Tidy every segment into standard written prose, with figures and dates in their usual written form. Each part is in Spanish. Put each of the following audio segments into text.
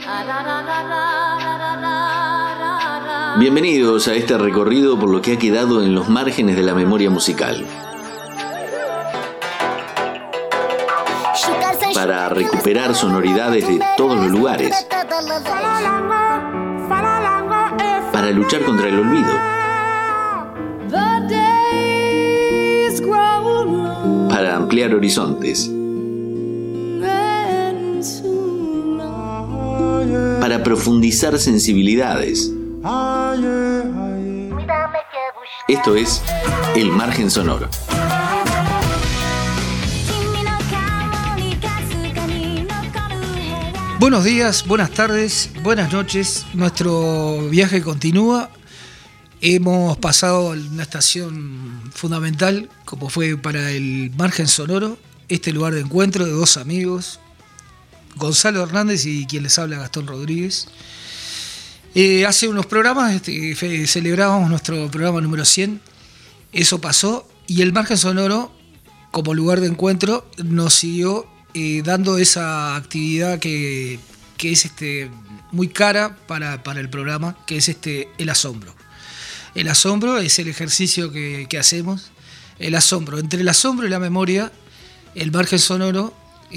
Bienvenidos a este recorrido por lo que ha quedado en los márgenes de la memoria musical. Para recuperar sonoridades de todos los lugares. Para luchar contra el olvido. Para ampliar horizontes. Para profundizar sensibilidades. Esto es El Margen Sonoro. Buenos días, buenas tardes, buenas noches. Nuestro viaje continúa. Hemos pasado una estación fundamental, como fue para el Margen Sonoro, este lugar de encuentro de dos amigos, Gonzalo Hernández y quien les habla, Gastón Rodríguez. Hace unos programas celebrábamos nuestro programa número 100, eso pasó, y el Margen Sonoro, como lugar de encuentro, nos siguió dando esa actividad que es muy cara para el programa, que es el asombro. El asombro es el ejercicio que hacemos, el asombro. Entre el asombro y la memoria, el Margen Sonoro,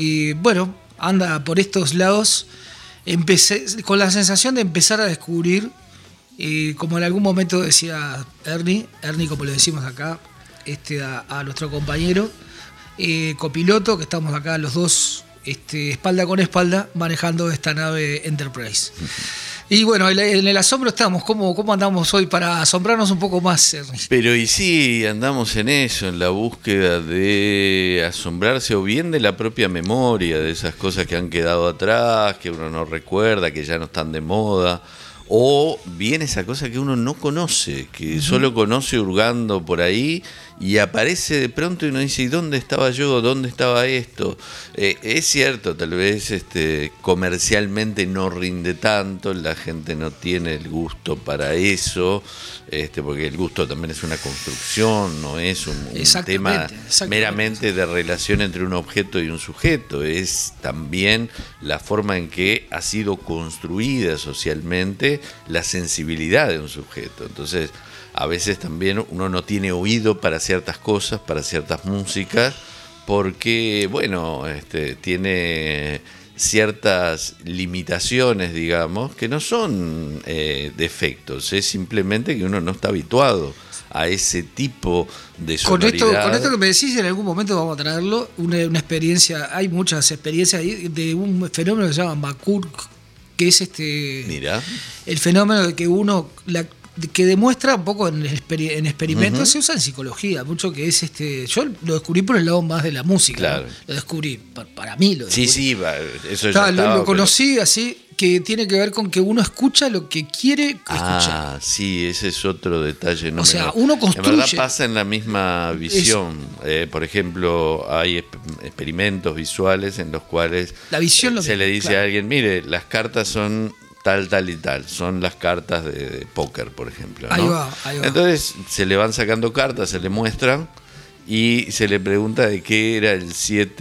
anda por estos lados. Empecé con la sensación de empezar a descubrir, como en algún momento decía Ernie como le decimos acá, a nuestro compañero, copiloto, que estamos acá los dos, espalda con espalda, manejando esta nave Enterprise. Y bueno, en el asombro estamos. ¿Cómo andamos hoy para asombrarnos un poco más, Ernie? Pero y sí, andamos en eso, en la búsqueda de asombrarse o bien de la propia memoria, de esas cosas que han quedado atrás, que uno no recuerda, que ya no están de moda, o bien esa cosa que uno no conoce, que solo conoce hurgando por ahí y aparece de pronto y uno dice, ¿y dónde estaba yo? ¿Dónde estaba esto? Es cierto, tal vez comercialmente no rinde tanto, la gente no tiene el gusto para eso, porque el gusto también es una construcción, no es un tema meramente de relación entre un objeto y un sujeto, es también la forma en que ha sido construida socialmente la sensibilidad de un sujeto. Entonces, a veces también uno no tiene oído para ciertas cosas, para ciertas músicas, porque, tiene ciertas limitaciones, digamos, que no son defectos, es simplemente que uno no está habituado a ese tipo de sonoridad. Con esto que me decís, en algún momento vamos a traerlo, una experiencia, hay muchas experiencias ahí, de un fenómeno que se llama McCurk, que es Mira. el fenómeno de que que demuestra un poco en experimentos, se usa en psicología mucho, que es yo lo descubrí por el lado más de la música, claro. ¿no? Lo descubrí, para mí lo descubrí. Sí, eso ya estaba. Lo conocí así, que tiene que ver con que uno escucha lo que quiere escuchar. Sí, ese es otro detalle. O sea, uno construye. En verdad pasa en la misma visión. Por ejemplo, hay experimentos visuales en los cuales la visión se le dice a alguien, mire, las cartas son tal y tal, son las cartas de póker, por ejemplo, ¿no? Ahí va. Entonces se le van sacando cartas, se le muestran y se le pregunta de qué era el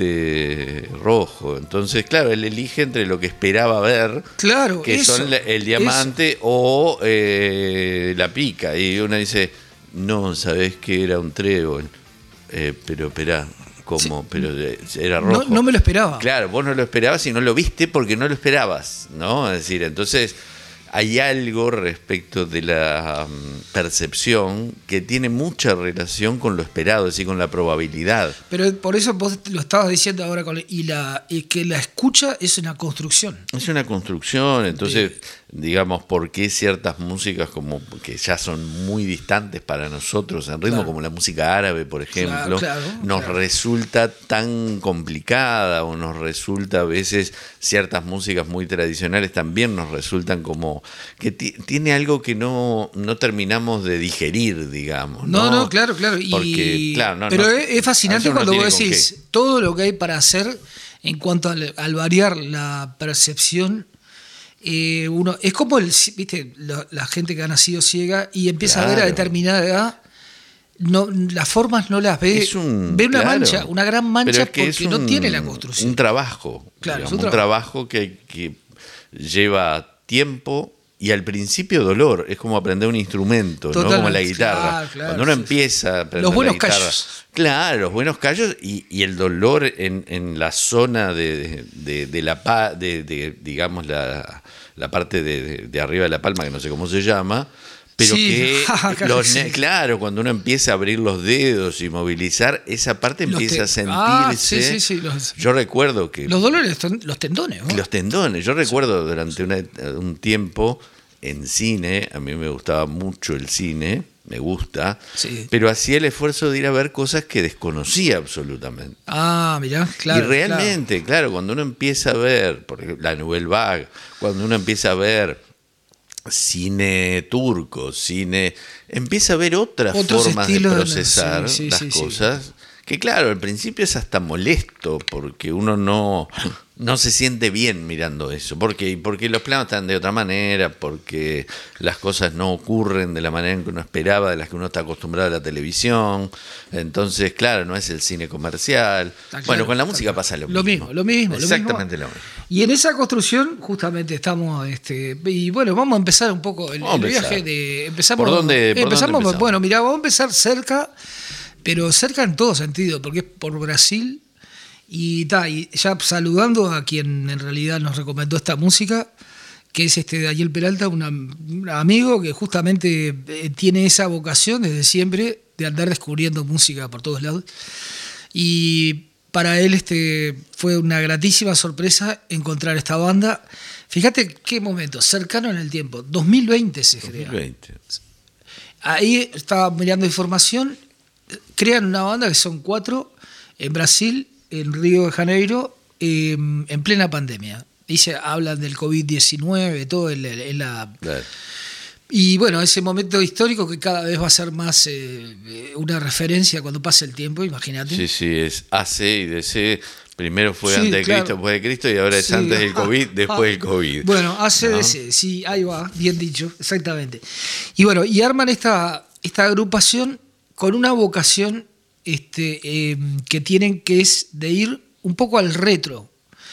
7 rojo. Entonces, claro, él elige entre lo que esperaba ver, que son el diamante o la pica, y uno dice, no, ¿sabés que era un trébol? Pero esperá, ¿cómo? Sí. Pero era rojo. No me lo esperaba. Claro, vos no lo esperabas y no lo viste porque no lo esperabas, ¿no? Es decir, entonces hay algo respecto de la percepción que tiene mucha relación con lo esperado, es decir, con la probabilidad. Pero por eso vos lo estabas diciendo ahora, y que la escucha es una construcción. Es una construcción, entonces, digamos, ¿por qué ciertas músicas como que ya son muy distantes para nosotros en ritmo, como la música árabe, por ejemplo, nos resulta tan complicada, o nos resulta a veces ciertas músicas muy tradicionales también nos resultan como que tiene algo que no terminamos de digerir, digamos. No, claro. Porque, pero es fascinante cuando vos decís todo lo que hay para hacer en cuanto al variar la percepción. Uno es como viste, la gente que ha nacido ciega y empieza a ver a determinada edad, las formas no las ve, ve una mancha, una gran mancha, porque no tiene la construcción. Un trabajo, claro, digamos, un trabajo que lleva tiempo y al principio dolor. Es como aprender un instrumento, ¿no? Como la guitarra. Claro, cuando uno empieza a aprender los buenos la guitarra, callos. Claro, los buenos callos y el dolor en la zona de digamos, la parte de arriba de la palma, que no sé cómo se llama, pero Sí. que Sí. claro, cuando uno empieza a abrir los dedos y movilizar, esa parte empieza a sentirse. Sí. Yo recuerdo que Los dolores, los tendones, ¿no? los tendones, yo recuerdo durante un tiempo en cine, a mí me gustaba mucho el cine, me gusta, Sí. pero hacía el esfuerzo de ir a ver cosas que desconocía absolutamente. Mirá, claro. Y realmente, claro, cuando uno empieza a ver, por ejemplo, la Nouvelle Vague, cuando uno empieza a ver cine turco, empieza a ver otras Otros formas de estilos, procesar sí, las cosas, que claro, al principio es hasta molesto, porque uno no se siente bien mirando eso, porque los planos están de otra manera, porque las cosas no ocurren de la manera en que uno esperaba, de las que uno está acostumbrado a la televisión. Entonces, claro, no es el cine comercial. Claro, Bueno, con la está música claro. pasa lo Lo mismo. mismo. Exactamente lo mismo. Y en esa construcción, justamente estamos, y bueno, vamos a empezar un poco el viaje de. Empezamos. ¿Por dónde empezamos? Bueno, mirá, vamos a empezar cerca, pero cerca en todo sentido, porque es por Brasil. Y ya saludando a quien en realidad nos recomendó esta música, que es Daniel Peralta, un amigo que justamente tiene esa vocación desde siempre de andar descubriendo música por todos lados. Y para él fue una gratísima sorpresa encontrar esta banda. Fíjate qué momento, cercano en el tiempo, 2020 se crea. 2020. Ahí estaba mirando información, crean una banda que son 4 en Brasil, en Río de Janeiro, en plena pandemia. Hablan del COVID-19, todo en la... Claro. Y bueno, ese momento histórico que cada vez va a ser más una referencia cuando pase el tiempo, imagínate. Sí, es AC y DC. Primero fue Sí, antes de claro. Cristo, después de Cristo, y ahora es Sí. antes del COVID, después del COVID. Bueno, ACDC, ¿No? sí, ahí va, bien dicho, exactamente. Y bueno, y arman esta agrupación con una vocación que tienen, que es de ir un poco al retro.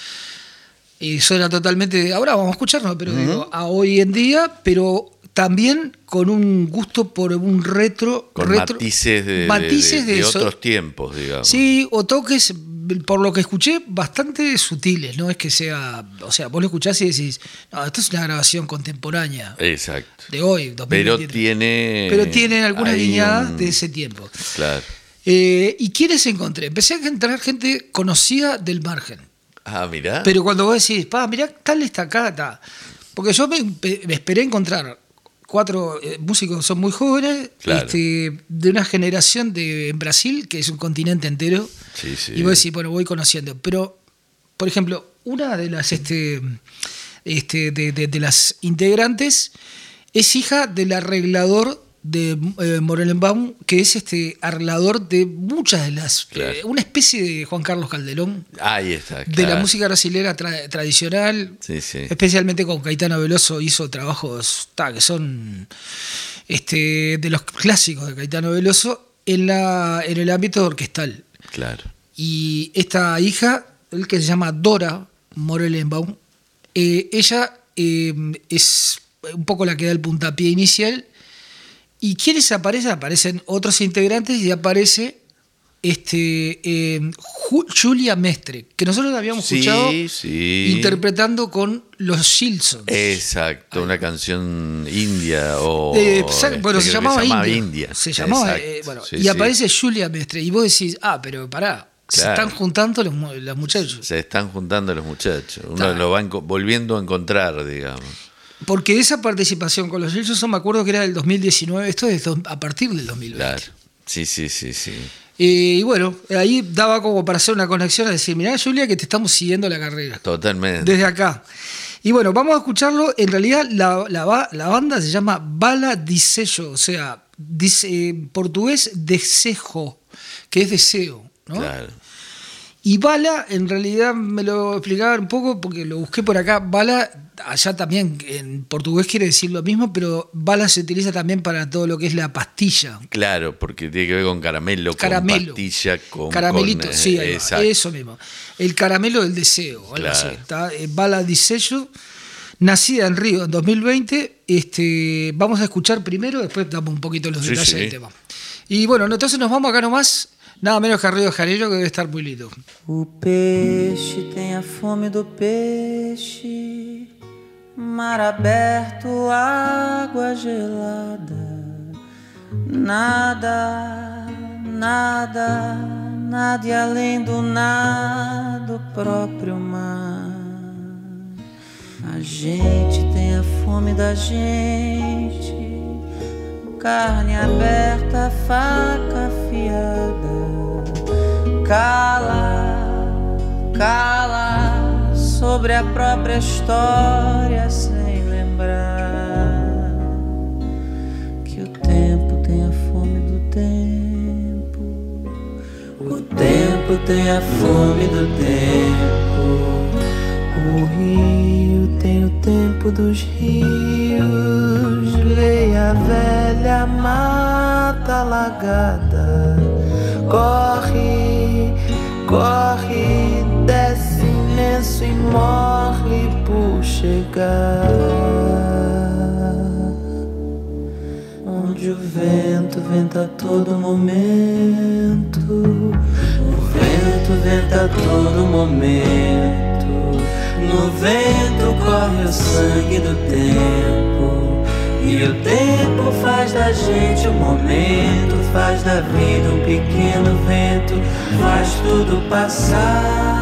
Suena totalmente, ahora vamos a escucharlo, pero digo, a hoy en día, pero también con un gusto por un retro. Con matices de otros tiempos, digamos. Sí, o toques, por lo que escuché, bastante sutiles, no es que sea, o sea, vos lo escuchás y decís, no, esto es una grabación contemporánea. Exacto. De hoy, 2023. Pero tiene algunas guiñadas de ese tiempo. Claro. ¿Y quiénes encontré? Empecé a encontrar gente conocida del margen. Mirá. Pero cuando vos decís, mirá, tal está acá, está. Porque yo me esperé encontrar 4 músicos que son muy jóvenes, Claro. de una generación en Brasil, que es un continente entero. Sí. Y vos decís, bueno, voy conociendo. Pero, por ejemplo, una de las de las integrantes es hija del arreglador de Morelenbaum, que es arreglador de muchas de las... Claro. una especie de Juan Carlos Calderón. Ahí está. De la claro. música brasilera tradicional, Sí. especialmente con Caetano Veloso hizo trabajos que son de los clásicos de Caetano Veloso en el ámbito orquestal. Claro. Y esta hija, el que se llama Dora Morelenbaum, ella es un poco la que da el puntapié inicial. ¿Y quiénes aparecen? Aparecen otros integrantes y aparece Julia Mestre, que nosotros la habíamos escuchado interpretando con los Gilsons. Exacto, una canción india o bueno, se llamaba India. Se llamaba, y aparece Julia Mestre y vos decís, pero pará, se están juntando los muchachos. Se están juntando los muchachos. Uno lo va volviendo a encontrar, digamos. Porque esa participación con los Gilsons, me acuerdo que era del 2019, esto es a partir del 2020. Claro, sí. Y bueno, ahí daba como para hacer una conexión a decir, mirá, Julia, que te estamos siguiendo la carrera. Totalmente. Desde acá. Y bueno, vamos a escucharlo. En realidad la banda se llama Bala Desejo, o sea, en portugués desejo, que es deseo, ¿no? Claro. Y bala, en realidad me lo explicaban un poco porque lo busqué por acá. Bala, allá también en portugués quiere decir lo mismo, pero bala se utiliza también para todo lo que es la pastilla. Claro, porque tiene que ver con caramelo, con pastilla, con... Caramelito, sí, exacto. eso mismo. El caramelo del deseo, algo así. Bala Desejo. nacida en Río en 2020. Vamos a escuchar primero, después damos un poquito los detalles del tema. Y bueno, entonces nos vamos acá nomás, nada menos que a Río de Janeiro, que debe estar muy lindo. O peixe tem a fome do peixe, mar aberto, água gelada. Nada, nada, nada e além do nada, o próprio mar. A gente tem a fome da gente, carne aberta, faca afiada. Cala, cala sobre a própria história sem lembrar que o tempo tem a fome do tempo. O tempo tem a fome do tempo. O rio tem o tempo dos rios. Leia a velha mata alagada. Corre, corre, desce imenso e morre por chegar onde o vento venta a todo momento. O vento venta a todo momento. No vento corre o sangue do tempo. E o tempo faz da gente um momento, faz da vida um pequeno vento, faz tudo passar.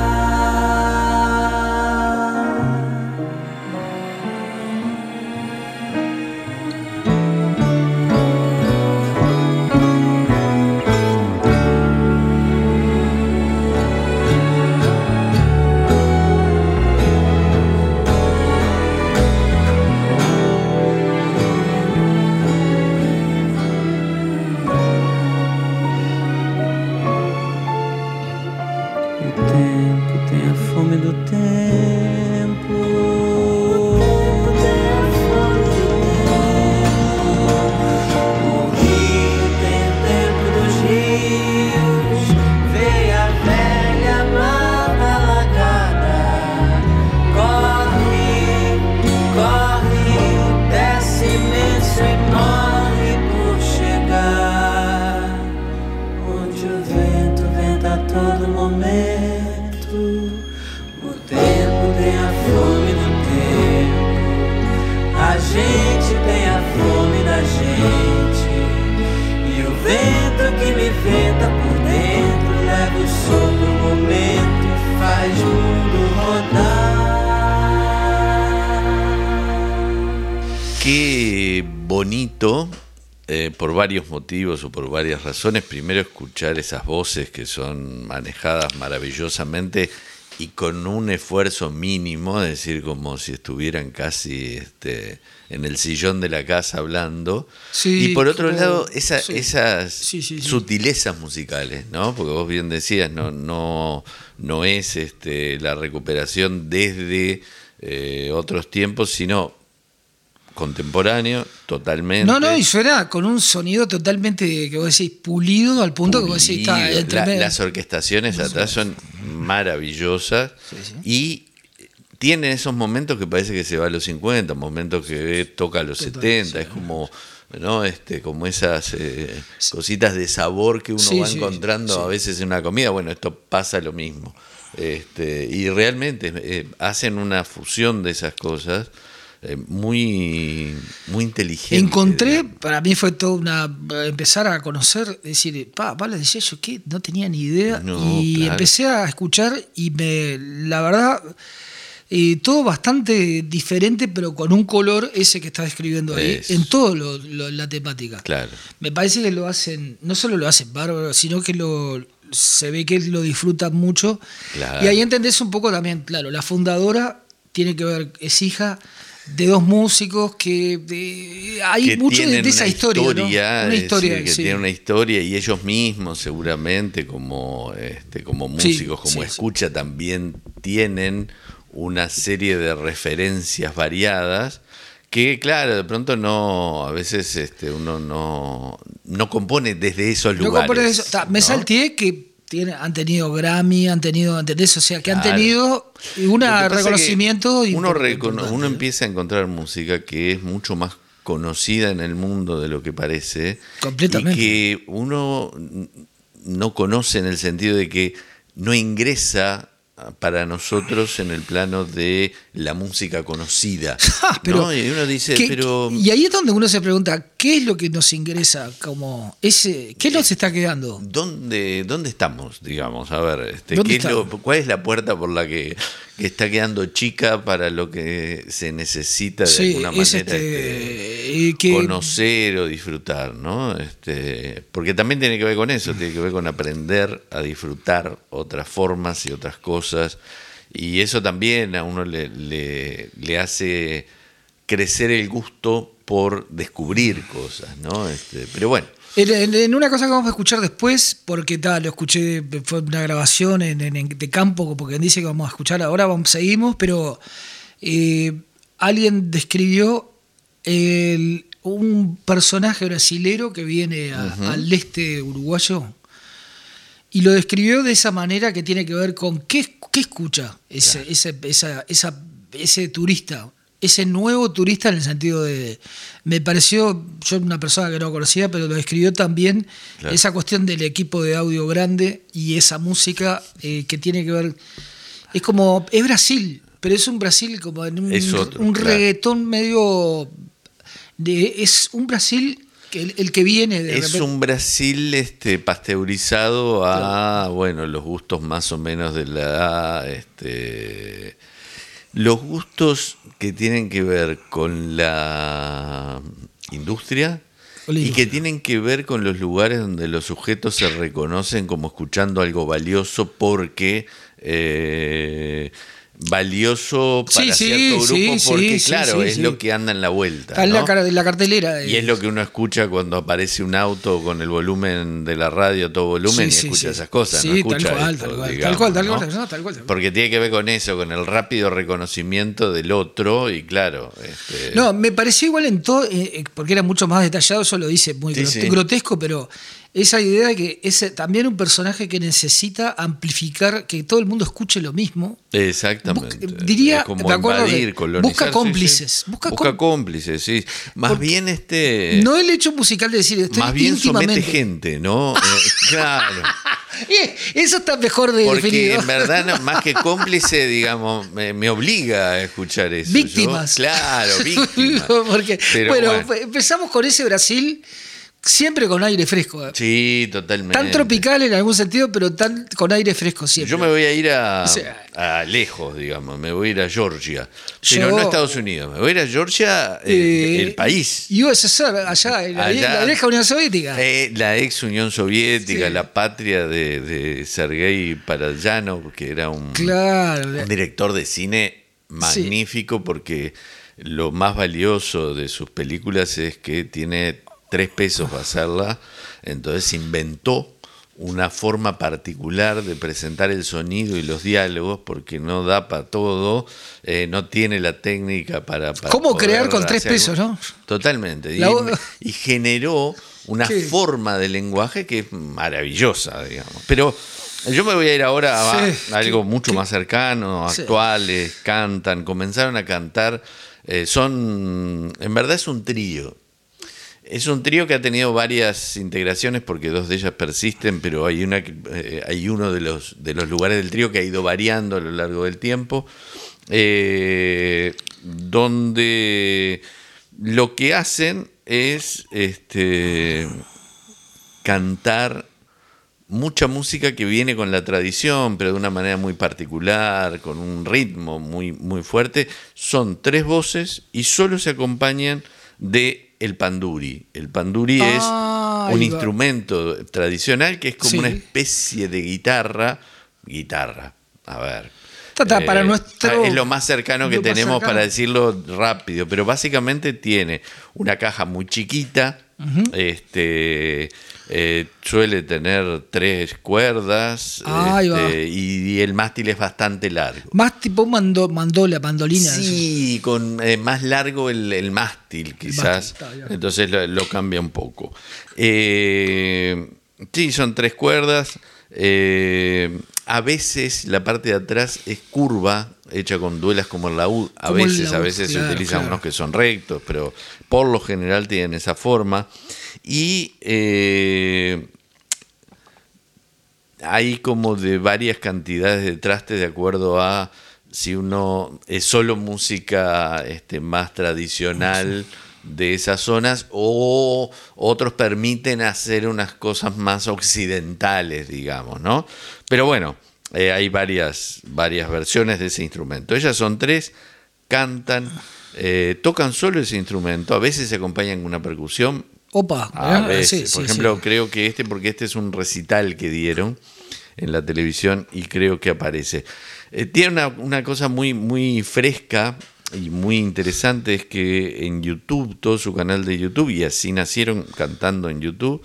Qué bonito, por varios motivos o por varias razones. Primero, escuchar esas voces que son manejadas maravillosamente y con un esfuerzo mínimo, es decir, como si estuvieran casi en el sillón de la casa hablando. Sí, y por otro lado, esas sí. sutilezas musicales, ¿no? Porque vos bien decías, no es la recuperación desde otros tiempos, sino contemporáneo, totalmente. No, y suena con un sonido totalmente, que vos decís, pulido, al punto que vos decís, está entre las orquestaciones atrás son maravillosas. Sí. Y tiene esos momentos que parece que se va a los 50, momentos que toca a los 70, es como, ¿no? Como esas cositas de sabor que uno va encontrando a veces en una comida. Bueno, esto pasa lo mismo. Y realmente hacen una fusión de esas cosas muy, muy inteligente. Encontré, para mí fue todo empezar a conocer, decir, vale, decía yo que no tenía ni idea, claro. Empecé a escuchar y la verdad, todo bastante diferente, pero con un color ese que está describiendo ahí, en todo la temática. Claro. Me parece que lo hacen, no solo lo hacen bárbaro, sino que se ve que lo disfrutan mucho. Claro. Y ahí entendés un poco también, claro, la fundadora tiene que ver, es hija de dos músicos que hay mucho de esa historia, ¿no? Una historia, que tiene una historia, y ellos mismos seguramente como músicos, como escucha, también tienen una serie de referencias variadas que, claro, de pronto a veces uno no compone desde esos lugares. Me salteé que han tenido Grammy, han tenido, ¿entendés? O sea, que han tenido un reconocimiento. Uno empieza a encontrar música que es mucho más conocida en el mundo de lo que parece. Completamente. Y que uno no conoce en el sentido de que no ingresa para nosotros en el plano de la música conocida. Pero, ¿no? Y uno dice, y ahí es donde uno se pregunta, ¿qué es lo que nos ingresa? Como ¿qué nos está quedando? ¿Dónde estamos, digamos? A ver, ¿cuál es la puerta por la que está quedando chica para lo que se necesita de alguna manera conocer o disfrutar, ¿no? Porque también tiene que ver con eso, tiene que ver con aprender a disfrutar otras formas y otras cosas, y eso también a uno le hace crecer el gusto por descubrir cosas, ¿no? Pero bueno. En una cosa que vamos a escuchar después, porque lo escuché, fue una grabación de campo, porque dice que vamos a escuchar ahora, seguimos, pero alguien describió un personaje brasilero que viene al este uruguayo y lo describió de esa manera que tiene que ver con qué escucha ese turista. Ese nuevo turista, en el sentido de... Me pareció, yo una persona que no conocía, pero lo describió también, esa cuestión del equipo de audio grande y esa música que tiene que ver... Es Brasil, pero es un Brasil como en un reggaetón medio... es un Brasil el que viene de repente. Es un Brasil pasteurizado a, bueno, los gustos más o menos de la... los gustos que tienen que ver con la industria y que tienen que ver con los lugares donde los sujetos se reconocen como escuchando algo valioso porque valioso para cierto grupo porque es lo que anda en la vuelta, está ¿no? en la cartelera y es lo que uno escucha cuando aparece un auto con el volumen de la radio a todo volumen y escucha esas cosas, no escucha tal cual, porque tiene que ver con eso, con el rápido reconocimiento del otro y claro no, me pareció igual en todo porque era mucho más detallado, eso lo dice muy grotesco, pero esa idea de que es también un personaje que necesita amplificar, que todo el mundo escuche lo mismo. Exactamente. Diría, como de acuerdo, busca cómplices. Busca cómplices, sí. Más bien no el hecho musical de decir, estoy más bien íntimamente. somete gente, ¿no? Claro. Eso está mejor de porque definido. En verdad, más que cómplice, digamos, me obliga a escuchar eso. Víctimas. Claro, víctimas. Porque, bueno, empezamos con ese Brasil... Siempre con aire fresco. Sí, totalmente. Tan tropical en algún sentido, pero con aire fresco siempre. Yo me voy a ir a lejos, digamos. Me voy a ir a Georgia. Pero no a Estados Unidos. Me voy a ir a Georgia, el país. USSR, allá, la vieja Unión Soviética. La ex Unión Soviética, la patria de Sergei Parajanov, que era un director de cine magnífico, porque lo más valioso de sus películas es que tiene 3 pesos para hacerla, entonces inventó una forma particular de presentar el sonido y los diálogos porque no da para todo, no tiene la técnica para ¿Cómo crear con 3 pesos, no? Totalmente, y generó una forma de lenguaje que es maravillosa, digamos, pero yo me voy a ir ahora a algo mucho más cercano, actuales, comenzaron a cantar, en verdad es un trío. Es un trío que ha tenido varias integraciones porque 2 de ellas persisten, pero hay uno de los lugares del trío que ha ido variando a lo largo del tiempo, donde lo que hacen es cantar mucha música que viene con la tradición, pero de una manera muy particular, con un ritmo muy, muy fuerte. Son 3 voces y solo se acompañan de el panduri. El panduri es un instrumento tradicional que es como una especie de guitarra, a ver. Para nuestro, es lo más cercano que tenemos para decirlo rápido, pero básicamente tiene una caja muy chiquita, suele tener 3 cuerdas y el mástil es bastante largo. Más tipo mandolina. Sí, con más largo el mástil quizás, entonces lo cambia un poco. Sí, son 3 cuerdas. A veces la parte de atrás es curva, hecha con duelas como el laúd. A Como el veces laúd, se claro, utilizan claro. unos que son rectos, pero por lo general tienen esa forma. Y hay como de varias cantidades de trastes de acuerdo a si uno es solo música más tradicional de esas zonas, o otros permiten hacer unas cosas más occidentales, digamos, ¿no? Pero bueno, hay varias versiones de ese instrumento. Ellas son 3, cantan, tocan solo ese instrumento, a veces se acompañan con una percusión. Opa, A veces, sí, por sí, ejemplo, sí. creo que porque este es un recital que dieron en la televisión y creo que aparece. Tiene una cosa muy, muy fresca y muy interesante, es que en YouTube, todo su canal de YouTube, y así nacieron cantando en YouTube,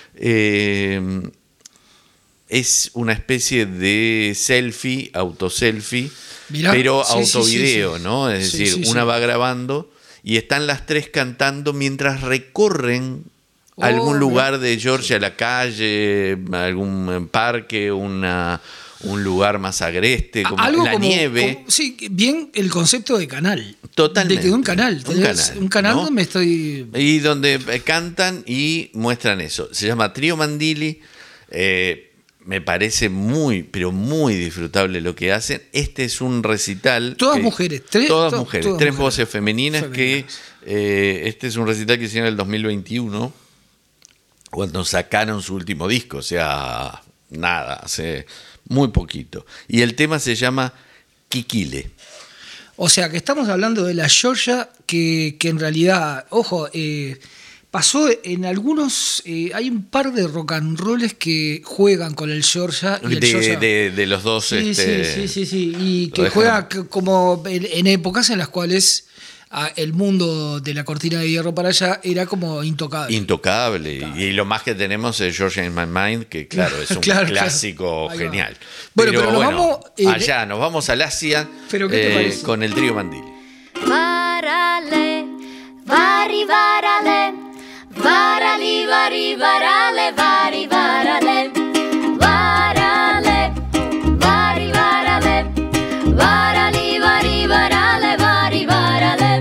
es una especie de selfie, autoselfie, Mirá, pero sí, autovideo, sí, sí. ¿no? Es Sí, decir, sí, una sí. va grabando y están las 3 cantando mientras recorren algún mirá. lugar de Georgia, la calle, algún parque, un lugar más agreste, como Algo la nieve. sí, bien el concepto de canal. Totalmente. De que un canal. Un canal ¿no? donde me estoy... Y donde cantan y muestran eso. Se llama Trío Mandili. Me parece muy, pero muy disfrutable lo que hacen. Este es un recital. Todas mujeres. Todas mujeres. 3 mujeres. voces femeninas. Que este es un recital que hicieron en el 2021, cuando sacaron su último disco. O sea, nada, hace muy poquito. Y el tema se llama Kikile. O sea, que estamos hablando de la Georgia, que en realidad, ojo, pasó en algunos... hay un par de rock and rolls que juegan con el Georgia. Y el Georgia, De los dos. sí, sí. Y que dejan- juega como en épocas en las cuales el mundo de la cortina de hierro para allá era como intocable. Intocable. Y lo más que tenemos es Georgia in My Mind, que claro, es un Claro, clásico claro. Ahí va. genial. Bueno, pero nos vamos, allá, nos vamos al Asia. ¿Pero qué te parece? Con el Trío Mandili. Varale, vari varale, varali vari varale, vari varale, varale, vari varale, varali vari varale, vari varale.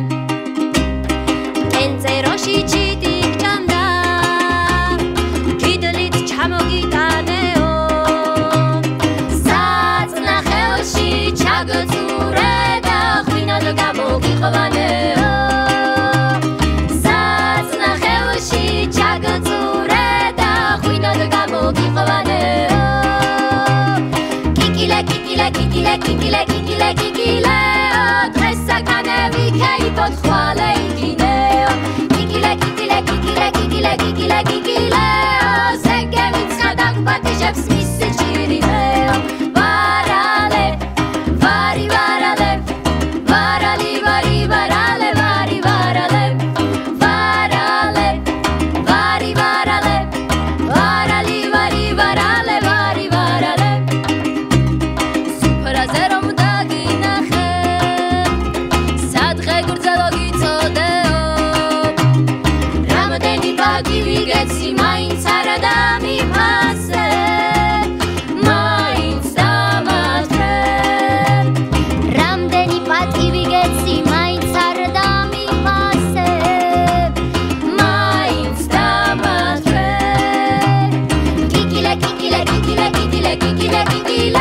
Enze roshi chitik chanda, kidelit chamogitaneo, sat nachelshi chagotzure da khina do gamogi khavaneo. Kikile, kikile, kikile, tressa canevi che i pot quale ingineo. Kikile, kikile, kikile, kikile, kikile, kikile, se che mi scadak patishep smisse cirineo. Varale, vari varale, varali vari varale, vari varale, varale, vari varale, varali vari varale, vari varale. Zero mudaginache, sadche gurtzalogi tzodeo. Ramadeni bagi vigetsi main saradami pase, main samatre. Ramdeni bagi vigetsi main saradami pase, main samatre. Kikile, kikile, kikile, kikile, kikile, kikile.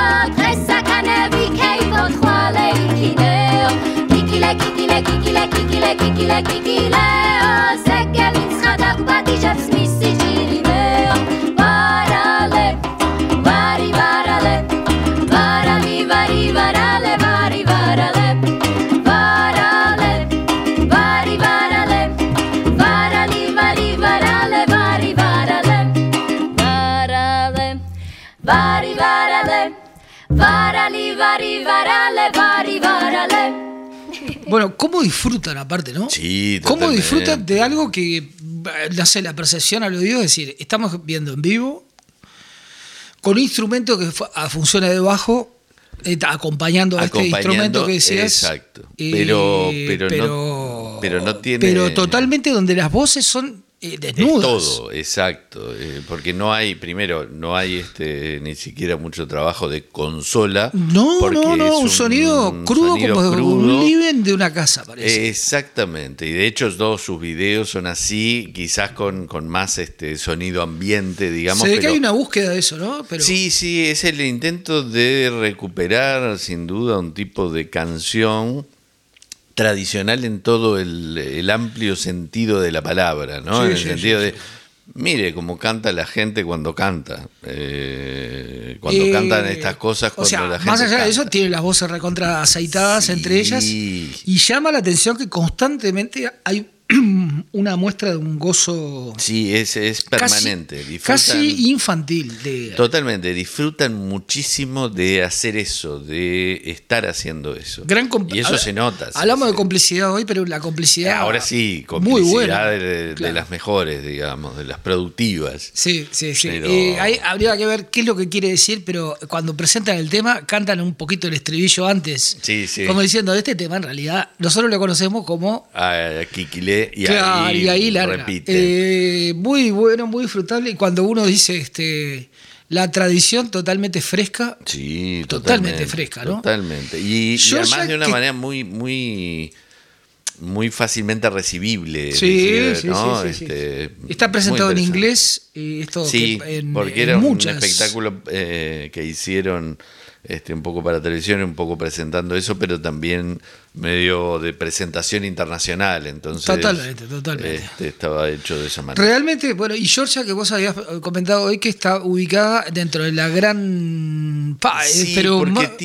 Kikile, kikile, zeke mitzchadak patishep smisi chirineo. Varale, vari varale, varali vari varale, vari varale, varale, vari varale, varali vari varale, vari varale, varale, vari varale, varali vari varale, vari varale. Bueno, ¿cómo disfrutan aparte, no? Sí, ¿Cómo totalmente. disfrutan de algo que, no sé, la percepción al oído? Es decir, estamos viendo en vivo con un instrumento que funciona de bajo, acompañando a este instrumento que decías. Exacto. Pero no tiene. Pero totalmente donde las voces son desnudas. Es todo, exacto. Porque no hay, primero, no hay ni siquiera mucho trabajo de consola. No, porque no, es un sonido crudo sonido como crudo. un living de una casa, parece. Exactamente, y de hecho todos sus videos son así, quizás con más sonido ambiente, digamos. Se ve que pero hay una búsqueda de eso, ¿no? Pero sí, es el intento de recuperar sin duda un tipo de canción tradicional en todo el amplio sentido de la palabra, ¿no? Sí, En el sí, sentido sí, de, sí. mire cómo canta la gente cuando canta, cuando cantan estas cosas, O cuando sea, la gente más allá canta. de eso, tiene las voces recontra aceitadas Sí. entre ellas. Y llama la atención que constantemente hay una muestra de un gozo Sí, es permanente. casi infantil. Totalmente, disfrutan muchísimo de hacer eso, de estar haciendo eso. Y eso se nota. Hablamos sí. de complicidad hoy, pero la complicidad. Ahora sí, muy buena, complicidad de claro. las mejores, digamos, de las productivas. Sí. Pero- Ahí habría que ver qué es lo que quiere decir, pero cuando presentan el tema, cantan un poquito el estribillo antes. Sí. Como diciendo, este tema en realidad nosotros lo conocemos como. A Kikilé y Claro, y ahí larga. repite. Muy bueno, muy disfrutable. Y cuando uno dice la tradición totalmente fresca. Sí, totalmente fresca, ¿no? Totalmente. Y Georgia, además de una que- manera muy fácilmente recibible. Sí, ¿no? sí. Está presentado muy en interesante. inglés. Y esto Sí, que porque en era muchas. un espectáculo que hicieron un poco para televisión, un poco presentando eso, pero también medio de presentación internacional. Entonces, Totalmente. estaba hecho de esa manera. Realmente, bueno, y Georgia, que vos habías comentado hoy que está ubicada dentro de la gran. Sí, pero porque ma-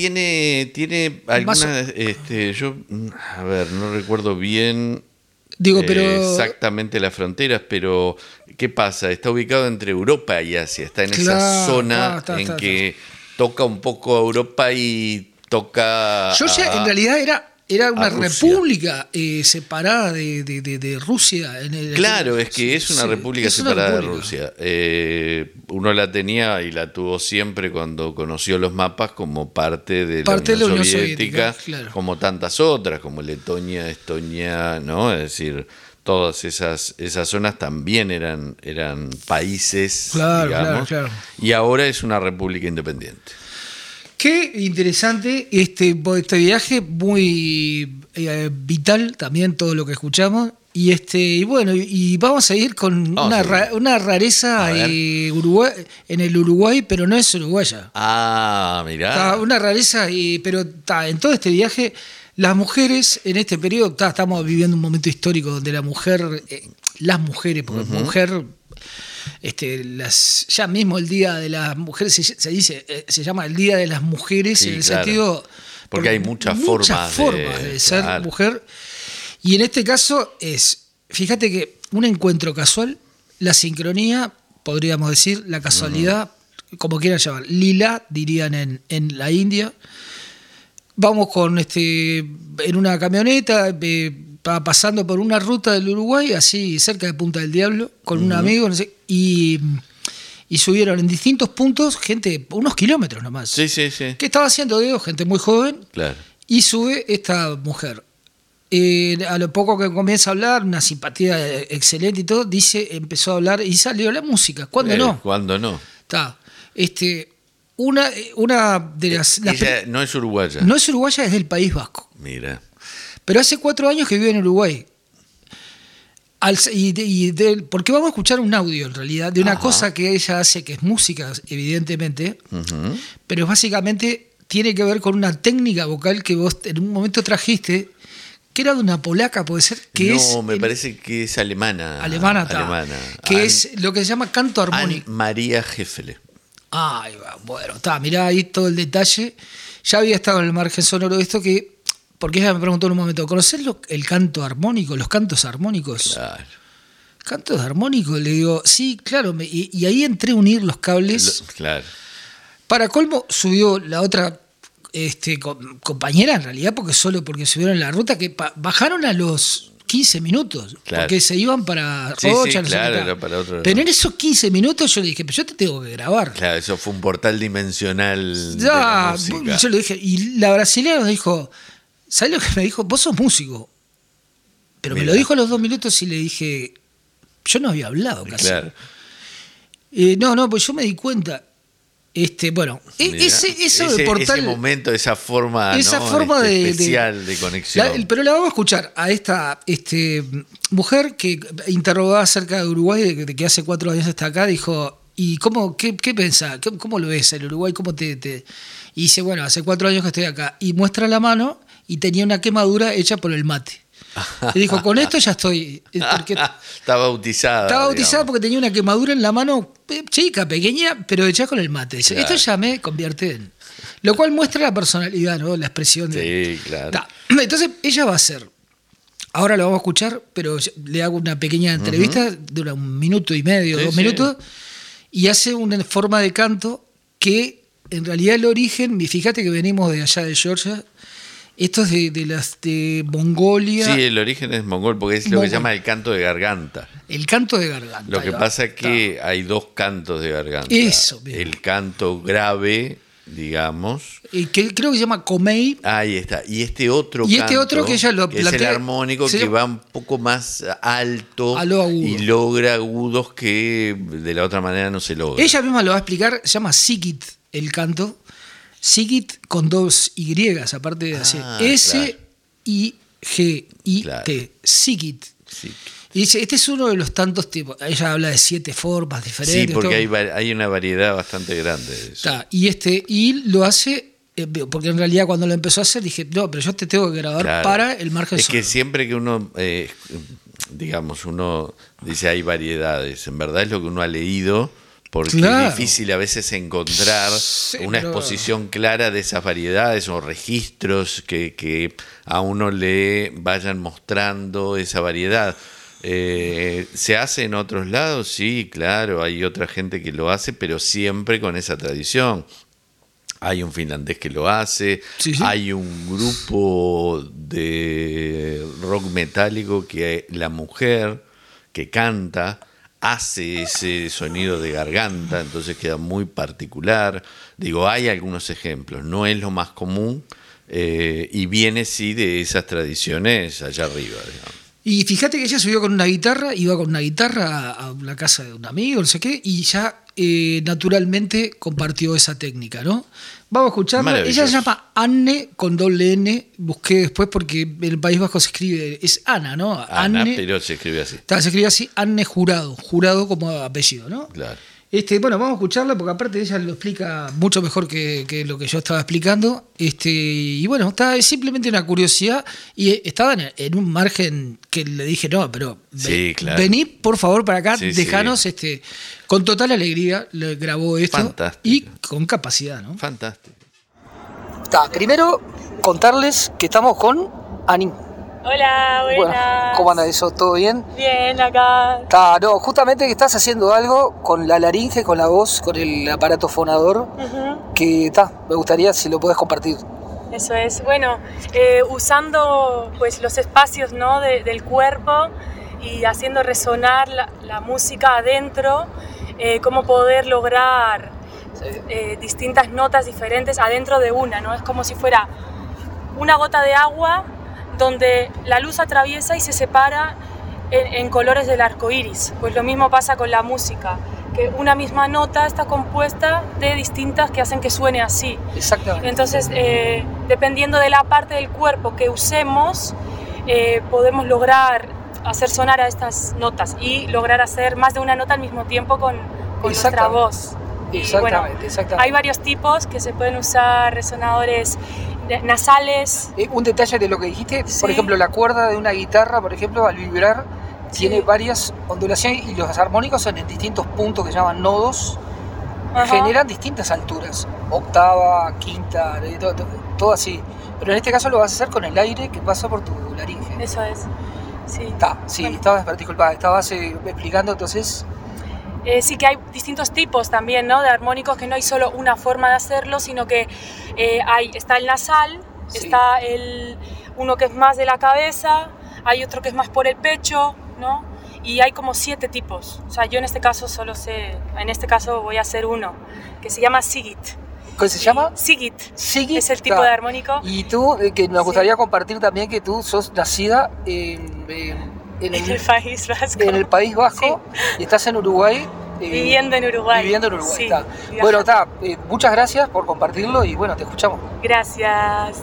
tiene algunas. Yo, a ver, no recuerdo bien. Digo, pero. Exactamente las fronteras, pero ¿qué pasa? Está ubicado entre Europa y Asia, está en esa Claro, zona está. que toca un poco a Europa y toca Georgia a- en realidad era una Rusia. república separada de Rusia. Claro, es que es una Sí, república es una separada república. de Rusia. Uno la tenía y la tuvo siempre cuando conoció los mapas como parte de la Unión Soviética, claro. como tantas otras, como Letonia, Estonia, ¿no? Es decir, todas esas zonas también eran países, Claro, digamos, claro. y ahora es una república independiente. Qué interesante este viaje, muy vital también todo lo que escuchamos. Y bueno, y vamos a ir con Vamos a ir. una rareza A ver. en el Uruguay, pero no es uruguaya. Mirá. Está una rareza, pero en todo este viaje, las mujeres en este periodo, estamos viviendo un momento histórico donde la mujer, las mujeres, porque mujer, ya mismo el Día de las Mujeres se dice, se llama el Día de las Mujeres, Sí, en el claro. sentido. Porque hay muchas formas de ser claro. mujer. Y en este caso fíjate que un encuentro casual, la sincronía, podríamos decir, la casualidad, como quieran llamar, lila, dirían en la India. Vamos con en una camioneta, pasando por una ruta del Uruguay, así cerca de Punta del Diablo, con un amigo, no sé, y subieron en distintos puntos gente, unos kilómetros nomás. Sí. ¿Qué estaba haciendo Diego? Gente muy joven, Claro. y sube esta mujer. A lo poco que comienza a hablar, una simpatía excelente y todo, empezó a hablar y salió la música. ¿Cuándo no? ¿Cuándo no? Está. Una de las Ella no es uruguaya. no es uruguaya, es del País Vasco. Mira. Pero hace 4 años que vive en Uruguay. Porque vamos a escuchar un audio en realidad de una Ajá. cosa que ella hace, que es música, evidentemente, Ujú. pero básicamente tiene que ver con una técnica vocal que vos en un momento trajiste, que era de una polaca, puede ser, que es me parece que es alemana. alemana, que es lo que se llama canto armónico. María Jeffele. Ahí va, bueno, mirá ahí todo el detalle. Ya había estado en el margen sonoro de esto porque ella me preguntó en un momento, ¿conocés el canto armónico, los cantos armónicos? Claro. ¿Cantos armónicos? Le digo, sí, claro. Y ahí entré a unir los cables. Claro. Para colmo, subió la otra compañera, en realidad, porque subieron la ruta, que bajaron a los 15 minutos, Claro. porque se iban para Sí, Rocha, sí, no sé claro, qué. era para otro- Pero en esos 15 minutos yo le dije, pero yo te tengo que grabar. Claro, eso fue un portal dimensional de Ya, la música. yo le dije, y la brasileña nos dijo, ¿sabes lo que me dijo? Vos sos músico. Pero me Mira. lo dijo a los 2 minutos y le dije, yo no había hablado casi. Claro. No, pues yo me di cuenta. Bueno, Mirá, ese portal. Ese momento, esa forma, esa ¿no? forma especial de conexión. Pero la vamos a escuchar a esta mujer que interrogaba acerca de Uruguay, de que hace 4 años está acá, dijo, ¿y qué pensás? ¿Cómo lo ves el Uruguay? ¿Cómo te...? Y dice, bueno, hace 4 años que estoy acá. Y muestra la mano y tenía una quemadura hecha por el mate. Y dijo, con esto ya estoy. Porque Está bautizada. estaba bautizada porque tenía una quemadura en la mano chica, pequeña, pero hecha con el mate. Dice, Claro. esto ya me convierte en... Lo cual muestra la personalidad, ¿no? La expresión de... Sí, claro. Ta. Entonces, ella va a hacer... Ahora lo vamos a escuchar, pero le hago una pequeña entrevista, dura 1 minuto y medio, Sí, 2 sí. minutos, y hace una forma de canto que, en realidad, el origen, y fíjate que venimos de allá de Georgia, esto es de Mongolia, Sí, el origen es mongol, porque es lo que Mongol. se llama el canto de garganta. el canto de garganta. Lo que ahí va. pasa es que hay 2 cantos de garganta. Eso mismo. El canto grave, digamos. Que creo que se llama Komei. Ahí está. Y este otro Y canto, este otro que ella lo es el plantea- armónico, se que llama- va un poco más alto A lo agudo. y logra agudos que de la otra manera no se logra. Ella misma lo va a explicar, se llama Sigit el canto. Sigit con 2 Y, aparte de así. Ah, S-I-G-I-T. Claro. Sigit. Sí, Y dice, este es uno de los tantos tipos. Ella habla de 7 formas diferentes. sí, porque todo. hay una variedad bastante grande de eso. Ta, y lo hace, porque en realidad cuando lo empezó a hacer dije, no, pero yo te tengo que grabar Claro. para el margen Es que sonoro. siempre que uno, digamos, uno dice hay variedades, en verdad es lo que uno ha leído, porque Claro. es difícil a veces encontrar Sí, una pero- exposición clara de esas variedades o registros que a uno le vayan mostrando esa variedad. ¿Se hace en otros lados? Sí, claro, hay otra gente que lo hace, pero siempre con esa tradición. Hay un finlandés que lo hace, Sí, sí. hay un grupo de rock metálico que la mujer que canta hace ese sonido de garganta, entonces queda muy particular. Digo, hay algunos ejemplos, no es lo más común y viene sí de esas tradiciones allá arriba, digamos. Y fíjate que ella subió con una guitarra, iba con una guitarra a una casa de un amigo, no sé qué, y ya naturalmente compartió esa técnica, ¿no? Vamos a escucharla. Maravilloso. Ella se llama Anne con doble N, busqué después porque en el País Vasco se escribe, es Ana, ¿no? Ana, Anne, pero se escribe así. se escribe así, Anne Jurado como apellido, ¿no? Claro. Bueno, vamos a escucharla porque aparte ella lo explica mucho mejor que lo que yo estaba explicando. Y bueno, es simplemente una curiosidad. Y estaba en un margen que le dije, no, pero Sí, claro. vení por favor para acá, Sí, dejanos, con total alegría le grabó esto. Fantástico. Y con capacidad, ¿no? Fantástico. Primero contarles que estamos con Ani. Hola, buenas. Bueno, ¿cómo anda eso? ¿Todo bien? Bien, acá. No, justamente que estás haciendo algo con la laringe, con la voz, con el aparato fonador, que me gustaría si lo puedes compartir. Eso es. Bueno, usando pues los espacios, ¿no? del cuerpo y haciendo resonar la música adentro, cómo poder lograr distintas notas diferentes adentro de una, ¿no? Es como si fuera una gota de agua donde la luz atraviesa y se separa en colores del arco iris. Pues lo mismo pasa con la música, que una misma nota está compuesta de distintas que hacen que suene así. Exactamente. Entonces, dependiendo de la parte del cuerpo que usemos, podemos lograr hacer sonar a estas notas y lograr hacer más de una nota al mismo tiempo con nuestra voz. Y, Exactamente. hay varios tipos que se pueden usar, resonadores nasales. Un detalle de lo que dijiste, Sí. por ejemplo, la cuerda de una guitarra, por ejemplo, al vibrar, Sí. tiene varias ondulaciones y los armónicos son en distintos puntos que se llaman nodos, Ajá. generan distintas alturas, octava, quinta, todo así. Pero en este caso lo vas a hacer con el aire que pasa por tu laringe. Eso es. Sí. Bueno. Estabas explicando entonces. Sí que hay distintos tipos también, ¿no? De armónicos, que no hay solo una forma de hacerlo, sino que está el nasal, Sí. está uno que es más de la cabeza, hay otro que es más por el pecho, ¿no? Y hay como 7 tipos. O sea, yo en este caso voy a hacer uno, que se llama Sigit. ¿Cómo se llama? Sigit. Sigit. Es el tipo de armónico. Y tú, que nos Sí. gustaría compartir también que tú sos nacida En el País Vasco. En el País Vasco, sí. Y estás en Uruguay. Viviendo en Uruguay. Viviendo en Uruguay, sí. Está. Bueno, está. Muchas gracias por compartirlo y bueno, te escuchamos. Gracias.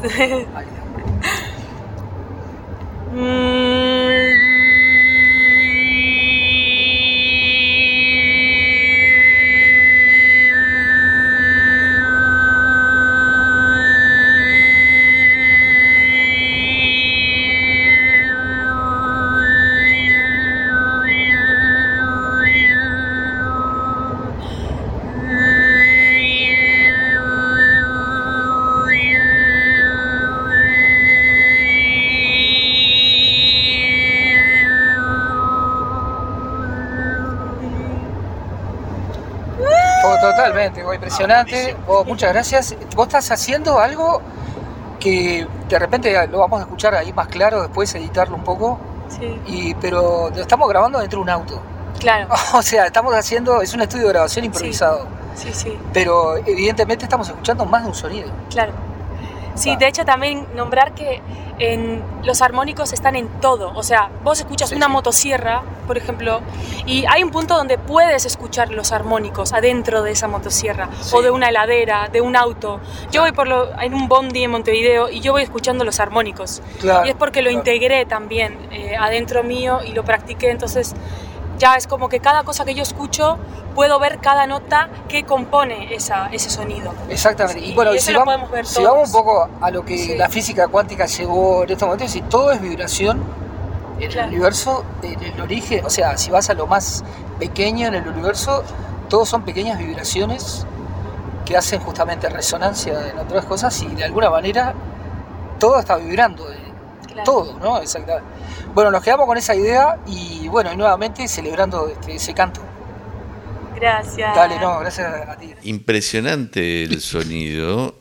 Totalmente, impresionante. Muchas gracias. Vos estás haciendo algo que de repente lo vamos a escuchar ahí más claro, después editarlo un poco. Sí. Pero lo estamos grabando dentro de un auto. Claro. O sea, estamos haciendo, es un estudio de grabación improvisado. Sí. Pero evidentemente estamos escuchando más de un sonido. Claro. Sí, de hecho también nombrar que los armónicos están en todo. O sea, vos escuchas una motosierra, por ejemplo, y hay un punto donde puedes escuchar los armónicos adentro de esa motosierra, o de una heladera, de un auto. Yo voy en un bondi en Montevideo y yo voy escuchando los armónicos. Claro, y es porque lo integré también adentro mío y lo practiqué, entonces ya es como que cada cosa que yo escucho puedo ver cada nota que compone ese sonido. Exactamente. Y bueno, eso si lo vamos, podemos ver si todos. vamos un poco a lo que la física cuántica llevó en estos momentos, si todo es vibración en el universo, en el origen, o sea, si vas a lo más pequeño en el universo, todos son pequeñas vibraciones que hacen justamente resonancia en otras cosas y de alguna manera todo está vibrando. Todo, ¿no? Exactamente. Bueno, nos quedamos con esa idea y bueno, y nuevamente celebrando ese canto. Gracias. Dale, gracias a ti. Impresionante el sonido,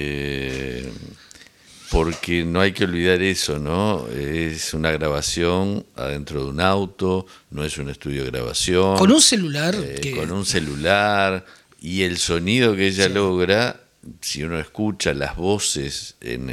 porque no hay que olvidar eso, ¿no? Es una grabación adentro de un auto, no es un estudio de grabación. Con un celular. Con un celular, y el sonido que ella logra, si uno escucha las voces en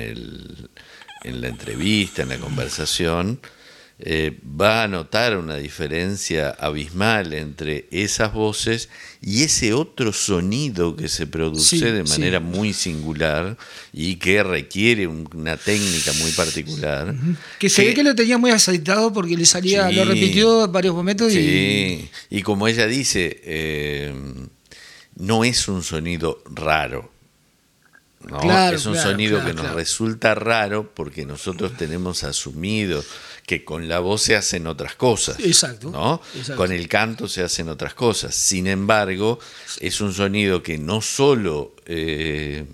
la entrevista, en la conversación, va a notar una diferencia abismal entre esas voces y ese otro sonido que se produce de manera muy singular y que requiere una técnica muy particular. Que se ve que lo tenía muy aceitado porque le salía, lo repitió en varios momentos. Y como ella dice, no es un sonido raro. ¿no? Claro, es un sonido que nos resulta raro porque nosotros tenemos asumido que con la voz se hacen otras cosas. Exacto, ¿no? exacto. Con el canto se hacen otras cosas. Sin embargo, es un sonido que no solo es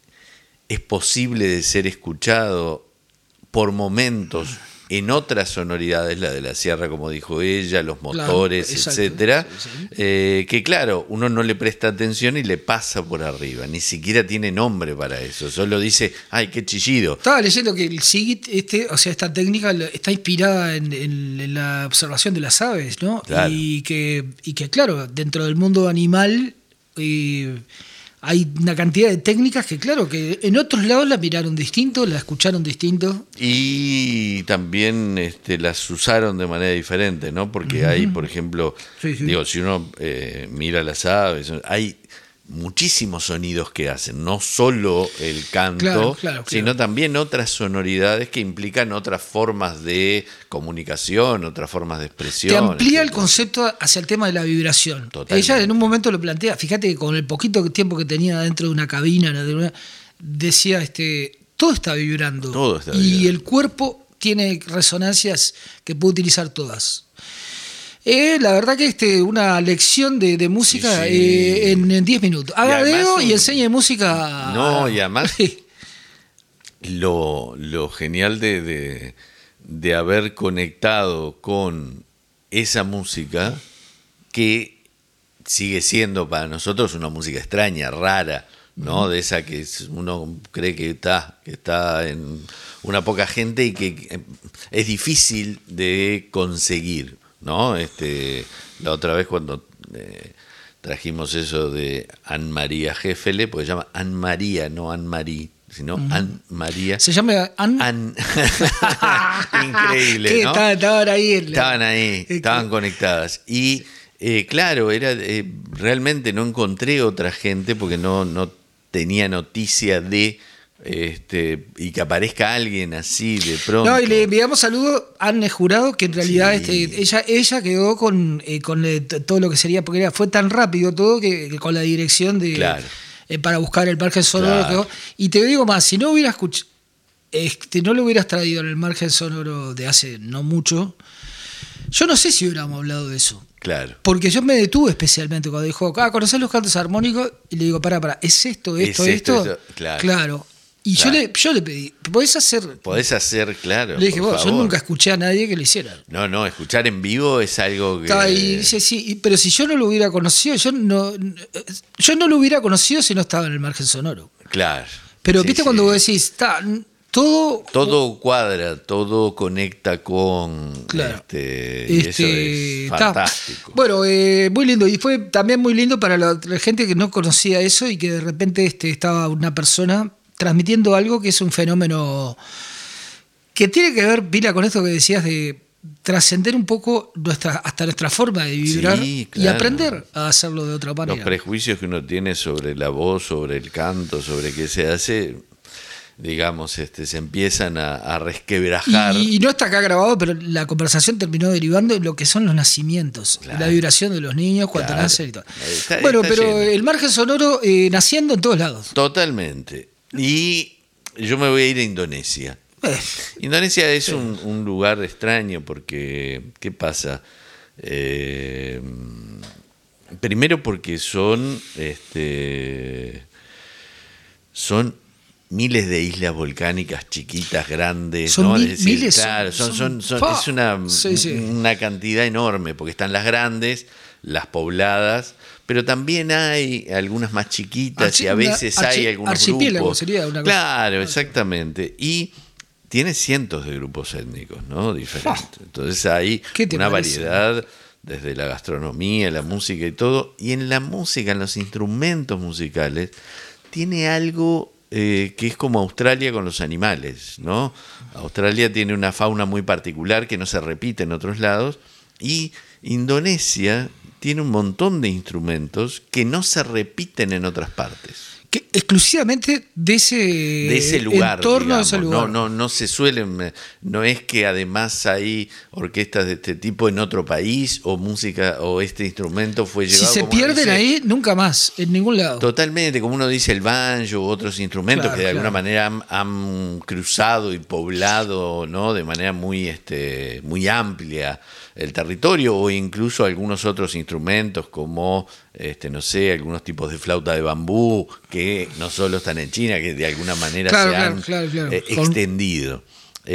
posible de ser escuchado por momentos en otras sonoridades, la de la sierra, como dijo ella, los motores, etcétera, que claro, uno no le presta atención y le pasa por arriba, ni siquiera tiene nombre para eso, solo dice, ¡ay, qué chillido! Estaba leyendo que el SIGIT, o sea, esta técnica está inspirada en la observación de las aves, ¿no? Claro. Y que, claro, dentro del mundo animal hay una cantidad de técnicas que, claro, que en otros lados la miraron distinto, la escucharon distinto. Y también las usaron de manera diferente, ¿no? Porque hay, por ejemplo, digo, si uno mira las aves, hay muchísimos sonidos que hacen, no solo el canto, sino también otras sonoridades que implican otras formas de comunicación, otras formas de expresión. Te amplía el concepto hacia el tema de la vibración. Totalmente. Ella en un momento lo plantea, fíjate que con el poquito tiempo que tenía dentro de una cabina, decía, todo está vibrando. Todo está y vibrando. el cuerpo tiene resonancias que puede utilizar todas. La verdad que una lección de música en 10 minutos. Haga dedo y enseñe música. No, y además lo genial de haber conectado con esa música que sigue siendo para nosotros una música extraña, rara, ¿no? De esa que uno cree que está en una poca gente y que es difícil de conseguir, ¿no? La otra vez cuando trajimos eso de Anne María Jeffele, porque se llama Anne María, no Anne Marie, sino Anne María. ¿Se llama Anne? Anne. Increíble, ¿Qué? ¿no? Estaban ahí. Estaban conectadas. Y claro, realmente no encontré otra gente porque no tenía noticia de y que aparezca alguien así de pronto. No, y le enviamos saludos a Anne Jurado, que en realidad Sí. ella quedó con todo lo que sería, porque fue tan rápido todo que con la dirección de Claro. Para buscar el margen sonoro Claro. quedó. Y te digo más, si no hubiera escuchado, no lo hubieras traído en el margen sonoro de hace no mucho, yo no sé si hubiéramos hablado de eso. Claro. Porque yo me detuve especialmente cuando dijo, ¿conocés los cantos armónicos? Y le digo, pará, ¿es esto? Claro. Y Claro. yo le pedí, ¿podés hacer? Podés hacer, claro. Le dije, por yo favor. nunca escuché a nadie que lo hiciera. No, escuchar en vivo es algo que. Y dice, sí, pero si yo no lo hubiera conocido, yo no lo hubiera conocido si no estaba en el margen sonoro. Claro. Pero Sí, viste sí. cuando vos decís, Todo cuadra, todo conecta con. Claro. Y eso es fantástico. Bueno, muy lindo. Y fue también muy lindo para la gente que no conocía eso y que de repente estaba una persona transmitiendo algo que es un fenómeno que tiene que ver, Pila, con esto que decías de trascender un poco hasta nuestra forma de vibrar Sí, y claro. aprender a hacerlo de otra manera. Los prejuicios que uno tiene sobre la voz, sobre el canto, sobre qué se hace, digamos, se empiezan a resquebrajar. Y no está acá grabado, pero la conversación terminó derivando en lo que son los nacimientos, Claro. la vibración de los niños cuando Claro. nacen y todo. Está Pero lleno. el margen sonoro naciendo en todos lados. Totalmente. Y yo me voy a ir a Indonesia. Indonesia es un lugar extraño porque, ¿qué pasa? Primero porque son miles de islas volcánicas chiquitas, grandes, Son ¿no? mi- Es decir, miles, claro, ¡Fa! es una, Sí. una cantidad enorme, porque están las grandes, las pobladas, pero también hay algunas más chiquitas y a veces hay algunos archipiélago grupos. sería una cosa. Claro, exactamente. Y tiene cientos de grupos étnicos, ¿no? Diferentes. Entonces hay ¿Qué te una parece? variedad desde la gastronomía, la música y todo. Y en la música, en los instrumentos musicales, tiene algo que es como Australia con los animales, ¿no? Australia tiene una fauna muy particular que no se repite en otros lados. Y Indonesia tiene un montón de instrumentos que no se repiten en otras partes. Que exclusivamente de ese lugar, entorno, digamos. de ese lugar. No se suelen, no es que además hay orquestas de este tipo en otro país o música o este instrumento fue Si llevado. se como uno pierden dice, ahí, nunca más, en ningún lado. totalmente, como uno dice el banjo u otros instrumentos Claro, que de alguna claro. manera han cruzado y poblado, ¿no? De manera muy amplia el territorio, o incluso algunos otros instrumentos como no sé, algunos tipos de flauta de bambú que no solo están en China, que de alguna manera Claro, se han claro. extendido,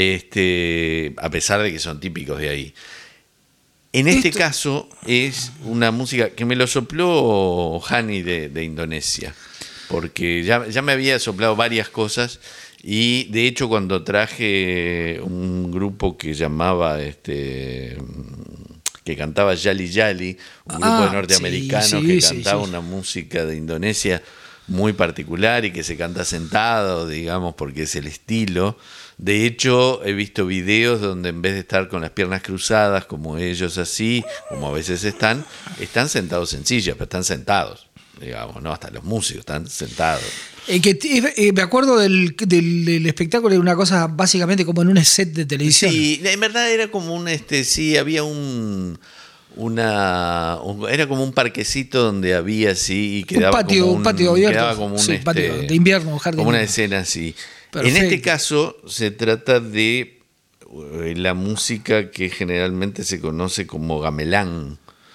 a pesar de que son típicos de ahí. En este caso es una música que me lo sopló Hani de Indonesia, porque ya me había soplado varias cosas. Y de hecho cuando traje un grupo que llamaba que cantaba Yali Yali, un grupo de norteamericanos que cantaba una música de Indonesia muy particular y que se canta sentado, digamos, porque es el estilo. De hecho, he visto videos donde en vez de estar con las piernas cruzadas, como ellos así, como a veces están sentados en sillas, pero están sentados, digamos, ¿no? Hasta los músicos están sentados. Me acuerdo del espectáculo, era una cosa básicamente como en un set de televisión. Sí, en verdad era como había era como un parquecito donde había así y quedaba un patio abierto, quedaba como un patio de invierno, jardín. como una escena así. Perfecto. En este caso se trata de la música que generalmente se conoce como gamelán.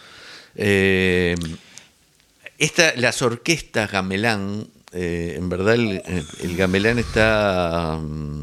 Las orquestas gamelán, en verdad el gamelán está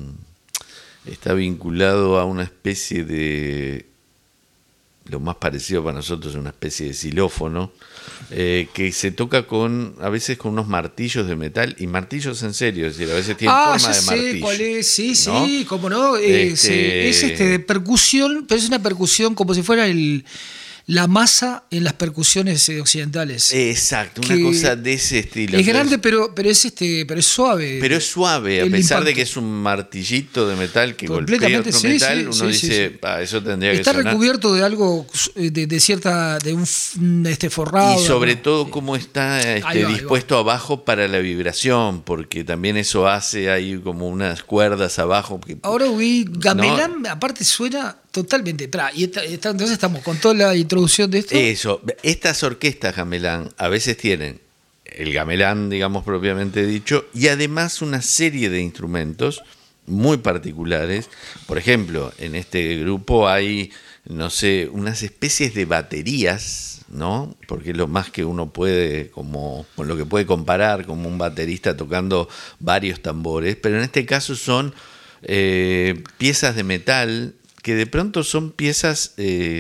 vinculado a una especie de, lo más parecido para nosotros, una especie de xilófono, que se toca a veces con unos martillos de metal, y martillos en serio, es decir, a veces tienen forma ya de sé martillo. cuál es, sí, ¿no? sí, cómo no, es de percusión, pero es una percusión como si fuera la masa en las percusiones occidentales. Exacto, una Que cosa de ese estilo. Es grande, pero es suave. Pero es suave, a El pesar de impacto. que es un martillito de metal que golpea Completamente, otro sí, metal, sí, uno sí, dice, sí. eso tendría Está que sonar. recubierto de algo, de un forrado. Y sobre ¿no? todo Sí. cómo está Ahí va, ahí dispuesto abajo para la vibración, porque también eso hace ahí como unas cuerdas abajo. Ahora vi gamelán, aparte suena totalmente. Entonces estamos con toda la introducción de esto. Eso, estas orquestas gamelán a veces tienen el gamelán, digamos propiamente dicho, y además una serie de instrumentos muy particulares. Por ejemplo, en este grupo hay, no sé, unas especies de baterías, ¿no? Porque es lo más que uno puede, como con lo que puede comparar como un baterista tocando varios tambores, pero en este caso son piezas de metal que de pronto son piezas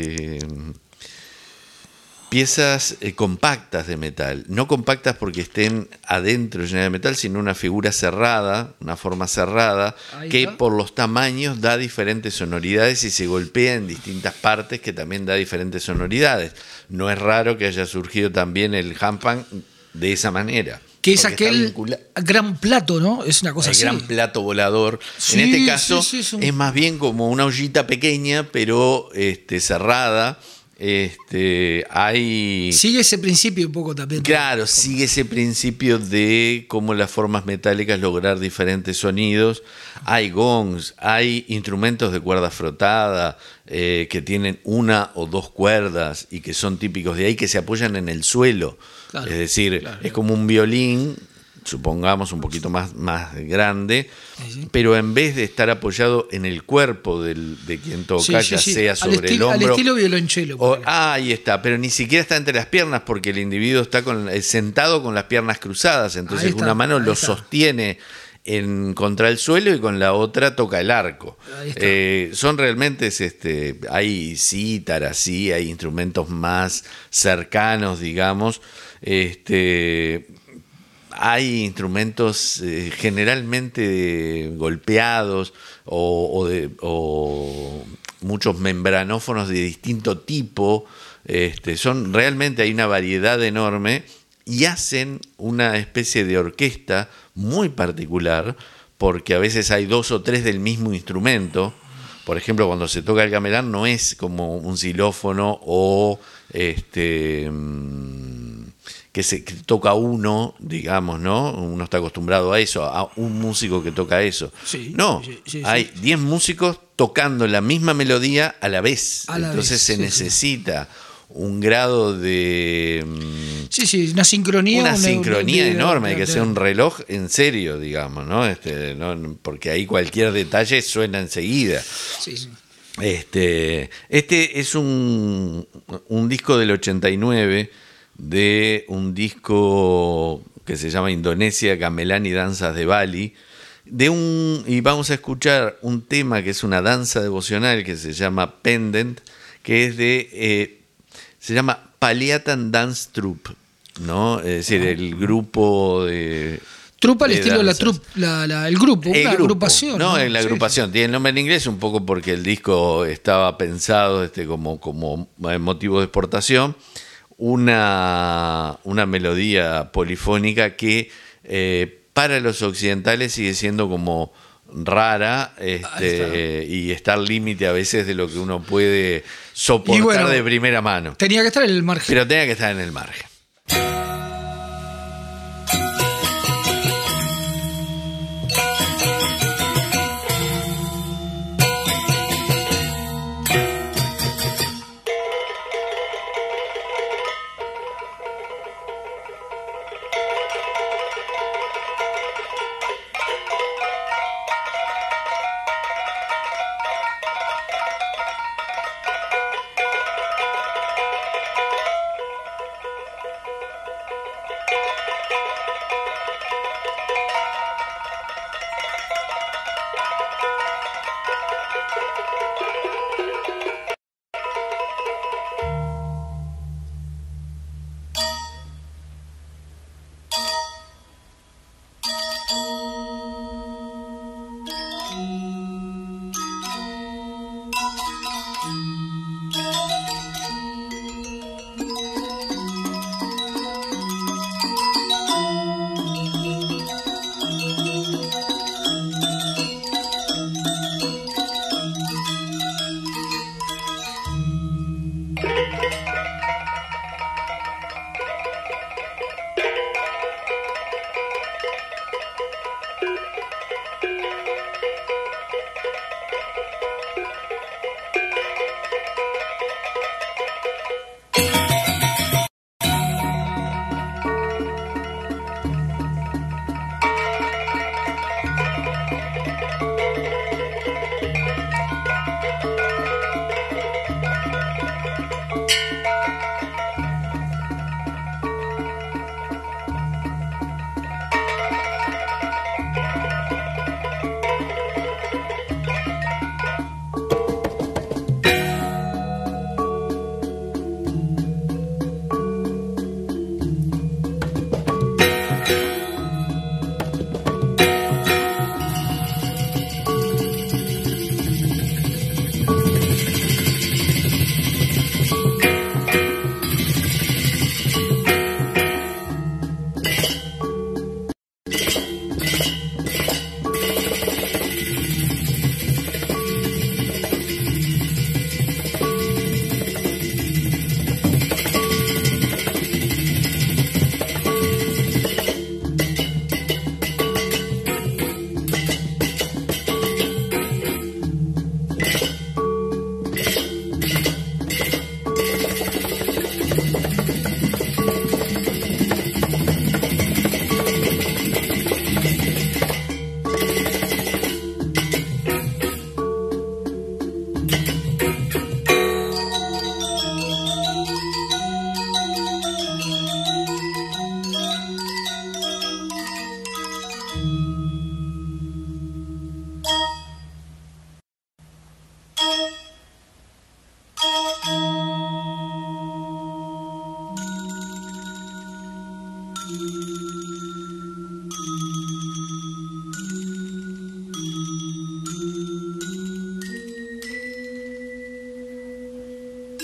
compactas de metal, no compactas porque estén adentro llenas de metal, sino una figura cerrada, una forma cerrada, Ahí que está. por los tamaños da diferentes sonoridades y se golpea en distintas partes que también da diferentes sonoridades. No es raro que haya surgido también el handpan de esa manera. Que es porque está aquel gran plato, ¿no? Es una cosa el así. gran plato volador. Sí, En este caso sí, sí, es más bien como una ollita pequeña, pero cerrada. Hay... Sigue ese principio un poco también. Claro, sigue ese principio de cómo las formas metálicas lograr diferentes sonidos. Hay gongs, hay instrumentos de cuerda frotada que tienen una o dos cuerdas y que son típicos de ahí, que se apoyan en el suelo. Claro, Es decir, claro. es como un violín, supongamos un poquito más grande, Sí. pero en vez de estar apoyado en el cuerpo de quien toca, Sí, sí, ya sí. sea sobre el hombro. Al estilo violonchelo. Ahí está, pero ni siquiera está entre las piernas porque el individuo está sentado con las piernas cruzadas, entonces Ahí está, una mano ahí lo está. sostiene contra el suelo y con la otra toca el arco. Ahí está. Son realmente, hay cítaras, sí, hay instrumentos más cercanos, digamos. Hay instrumentos generalmente golpeados o muchos membranófonos de distinto tipo. Realmente hay una variedad enorme y hacen una especie de orquesta muy particular porque a veces hay dos o tres del mismo instrumento. Por ejemplo, cuando se toca el gamelán no es como un xilófono o que toca uno, digamos, ¿no? Uno está acostumbrado a eso, a un músico que toca eso. Sí, No, sí. hay 10 músicos tocando la misma melodía a la vez. A la Entonces vez, se sí, necesita un grado de... Sí, una sincronía. Una sincronía enorme, que sea un de- reloj en serio, digamos, ¿no? Porque ahí cualquier detalle suena enseguida. Sí, sí. Este es un disco del 89 de un disco que se llama Indonesia, Gamelán y Danzas de Bali, y vamos a escuchar un tema que es una danza devocional que se llama Pendant, que es se llama Paliatan Dance Troupe, ¿no? Es decir, el grupo de... Trupa al de estilo de la danzas. troupe, el grupo, El una grupo, agrupación. No, ¿no? en la Sí, agrupación. Tiene el nombre en inglés un poco porque el disco estaba pensado como motivo de exportación. Una melodía polifónica que para los occidentales sigue siendo como rara y está al límite a veces de lo que uno puede soportar Y bueno, de primera mano. Tenía que estar en el margen. Pero tenga que estar en el margen.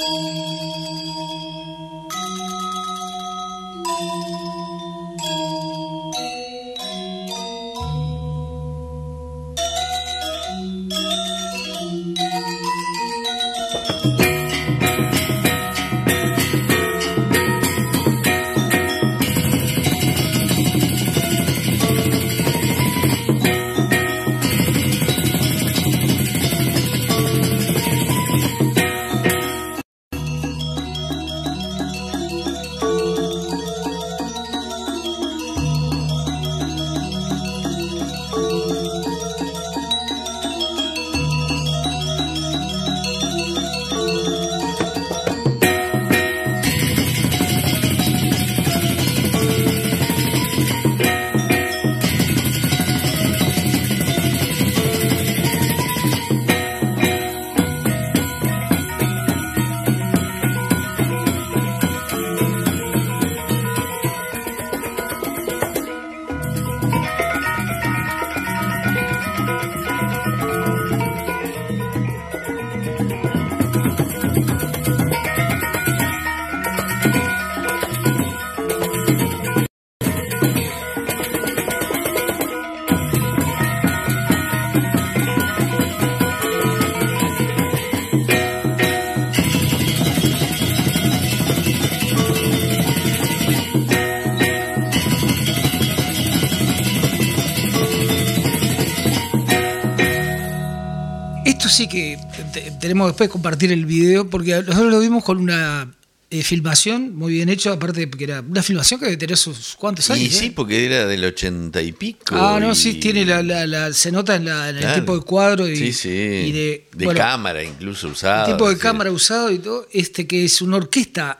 Sí que tenemos después compartir el video, porque nosotros lo vimos con una filmación muy bien hecha, aparte porque era una filmación que debe tener sus cuantos años. Y sí, porque era del 80 y pico. No, sí, tiene se nota en el tipo de cuadro y, sí. Y de cámara incluso usada. El tipo de cámara usado y todo, que es una orquesta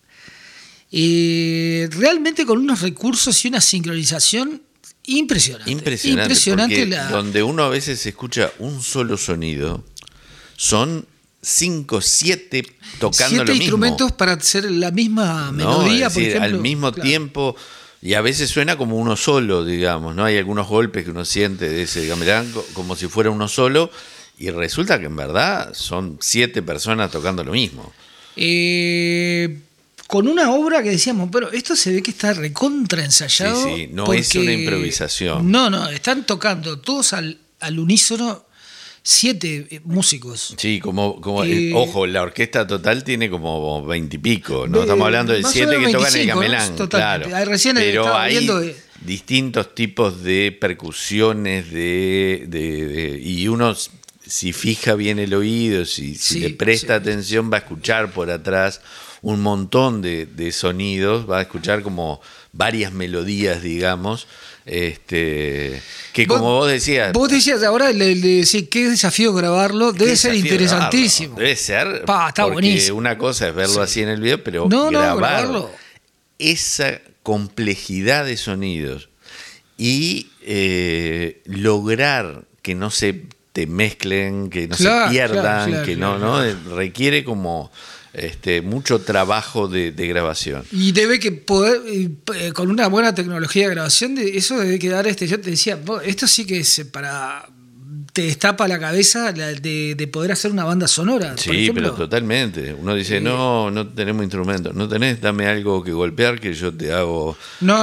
realmente con unos recursos y una sincronización Impresionante donde uno a veces escucha un solo sonido, son 5, 7 tocando lo mismo. 7 instrumentos para hacer la misma melodía, es decir, por ejemplo. Al mismo tiempo, y a veces suena como uno solo, digamos, ¿no? Hay algunos golpes que uno siente de ese gamelán como si fuera uno solo, y resulta que en verdad son 7 personas tocando lo mismo. Con una obra que decíamos, pero esto se ve que está recontra ensayado. Sí, no es una improvisación. No, están tocando todos al unísono 7 músicos. Sí, ojo, la orquesta total tiene como 20 y pico, ¿no? Estamos hablando de 7 que 25, tocan el gamelán, ¿no? Claro. Recién pero hay distintos tipos de percusiones y uno, si fija bien el oído, si le presta atención, va a escuchar por atrás un montón de sonidos, va a escuchar como varias melodías, digamos, que como vos decías... Vos decías ahora, qué desafío grabarlo, debe ser interesantísimo. Grabarlo. Debe ser, está porque buenísimo. Una cosa es verlo así en el video, pero grabarlo. Esa complejidad de sonidos y lograr que no se te mezclen, que no se pierdan, requiere como... mucho trabajo de grabación. Y debe que poder, con una buena tecnología de grabación, eso debe quedar, yo te decía, esto sí que es te destapa la cabeza de poder hacer una banda sonora. Sí, por ejemplo. pero totalmente. Uno dice, no tenemos instrumentos, no tenés, dame algo que golpear que yo te hago. No,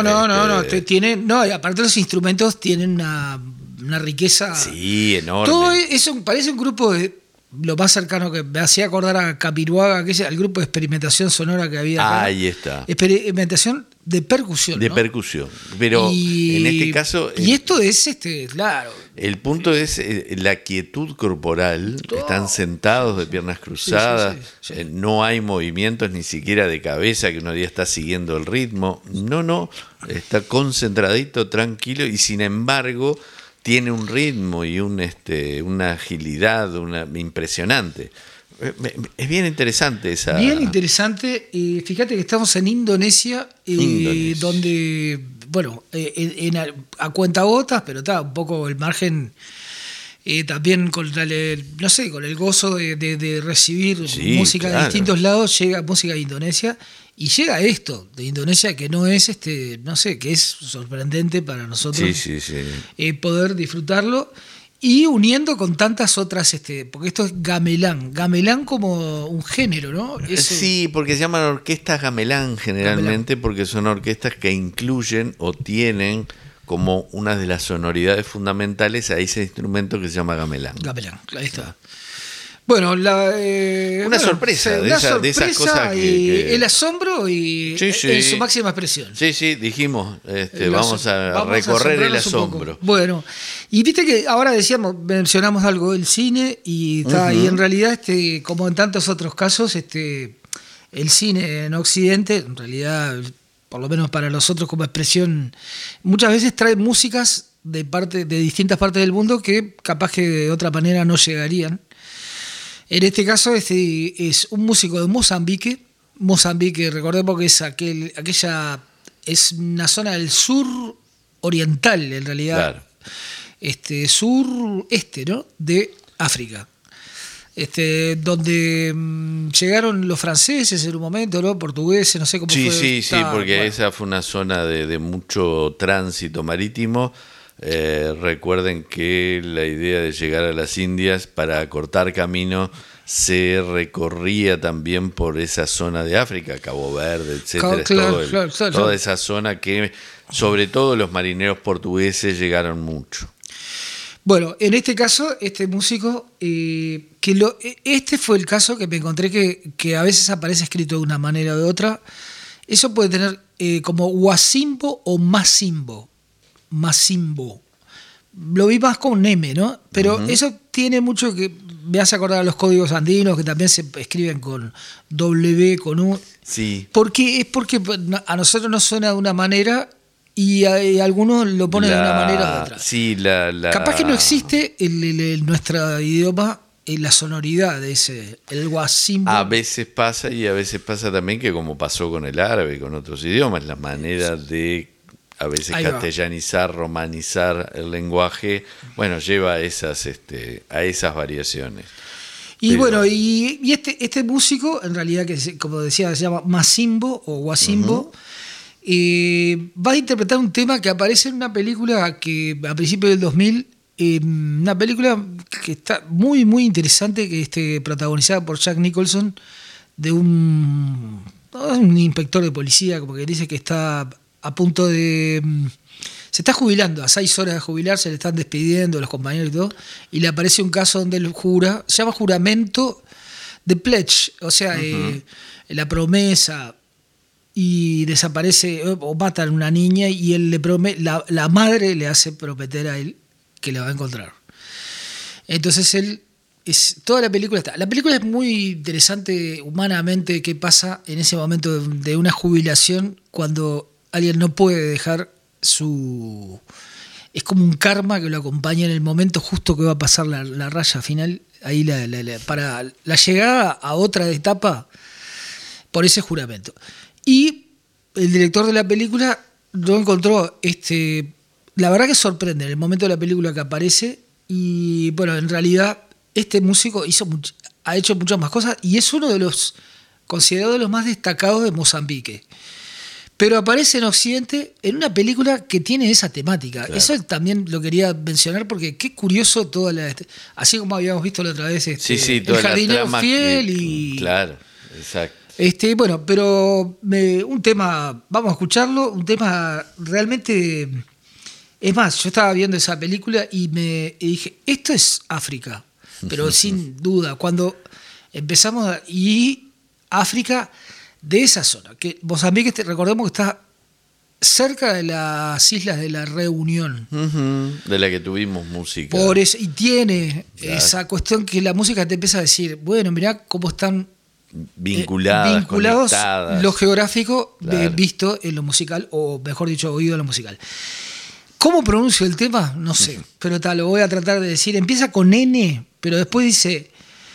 y aparte los instrumentos tienen una riqueza. Sí, enorme. Todo eso parece un grupo de... Lo más cercano que me hacía acordar a Capiruaga, al grupo de experimentación sonora que había acá. Ahí está. Experimentación de percusión. De percusión. Pero en este caso. Y esto es claro. El punto es la quietud corporal. Están sentados de piernas cruzadas. Sí. No hay movimientos ni siquiera de cabeza, que uno ya está siguiendo el ritmo. No. Está concentradito, tranquilo, y sin embargo. Tiene un ritmo y una agilidad impresionante. Es bien interesante esa... Bien interesante. Fíjate que estamos en Indonesia. Donde, bueno, a cuentagotas, pero está un poco el margen... también con el gozo de recibir música de distintos lados, llega música de Indonesia y llega esto de Indonesia que no es que es sorprendente para nosotros poder disfrutarlo Y uniendo con tantas otras, porque esto es gamelán como un género, ¿no? Eso, sí, porque se llaman orquestas gamelán generalmente, porque son orquestas que incluyen o tienen como una de las sonoridades fundamentales a ese instrumento que se llama gamelán. Gamelán, ahí está. Bueno, una sorpresa, de esas cosas que... el asombro y en su máxima expresión. Sí, dijimos, vamos a recorrer el asombro. Bueno, y viste que ahora mencionamos algo del cine y en realidad, como en tantos otros casos, el cine en Occidente, en realidad, por lo menos para nosotros como expresión, muchas veces trae músicas de distintas partes del mundo que capaz que de otra manera no llegarían. En este caso es un músico de Mozambique. Mozambique, recordemos que es una zona del sur oriental, en realidad. Claro. Sureste, ¿no? De África. Donde llegaron los franceses en un momento, ¿no? Portugueses, no sé cómo fue. Sí, porque esa fue una zona de mucho tránsito marítimo. Recuerden que la idea de llegar a las Indias para cortar camino se recorría también por esa zona de África, Cabo Verde, etcétera, toda esa zona que sobre todo los marineros portugueses llegaron mucho. Bueno, en este caso, este músico, este fue el caso que me encontré que a veces aparece escrito de una manera o de otra. Eso puede tener como Wasimbo o Masimbo. Lo vi más con M, ¿no? Pero eso tiene mucho que me hace acordar a los códigos andinos que también se escriben con W, con U. Sí. Es porque a nosotros nos suena de una manera y algunos lo ponen de una manera u otra. Sí, Capaz que no existe en nuestro idioma la sonoridad de el Wasimbo. A veces pasa y a veces pasa también que como pasó con el árabe y con otros idiomas, la manera de a veces castellanizar, romanizar el lenguaje, bueno, lleva a esas variaciones. Y bueno, y este músico, en realidad, que como decía, se llama Masimbo o Wasimbo, va a interpretar un tema que aparece en una película que a principios del 2000, una película que está muy, muy interesante, que protagonizada por Jack Nicholson, de un inspector de policía, como que dice que está a punto de... Se está jubilando, a 6 horas de jubilarse, le están despidiendo los compañeros y todo, y le aparece un caso donde él jura, se llama juramento de pledge, o sea, la promesa, y desaparece o matan a una niña y él la madre le hace prometer a él que la va a encontrar. Entonces toda la película está. La película es muy interesante humanamente qué pasa en ese momento de una jubilación cuando alguien no puede dejar es como un karma que lo acompaña en el momento justo que va a pasar la raya final, ahí para la llegada a otra etapa por ese juramento. Y el director de la película lo encontró, la verdad que sorprende en el momento de la película que aparece, y bueno, en realidad este músico ha hecho muchas más cosas y es uno de los considerados los más destacados de Mozambique. Pero aparece en Occidente en una película que tiene esa temática. Claro. Eso también lo quería mencionar porque qué curioso así como habíamos visto la otra vez toda El jardinero fiel y... Claro, exacto. Bueno, pero un tema, vamos a escucharlo, un tema realmente... Es más, yo estaba viendo esa película y dije, esto es África, pero sin duda, cuando empezamos y África de esa zona, que Mozambique, recordemos que está cerca de las islas de la Reunión. De la que tuvimos música. Por eso, y tiene esa cuestión que la música te empieza a decir, bueno, mirá cómo están vinculados conectadas. Lo geográfico visto en lo musical, o mejor dicho, oído en lo musical. ¿Cómo pronuncio el tema? No sé, pero lo voy a tratar de decir. Empieza con N, pero después dice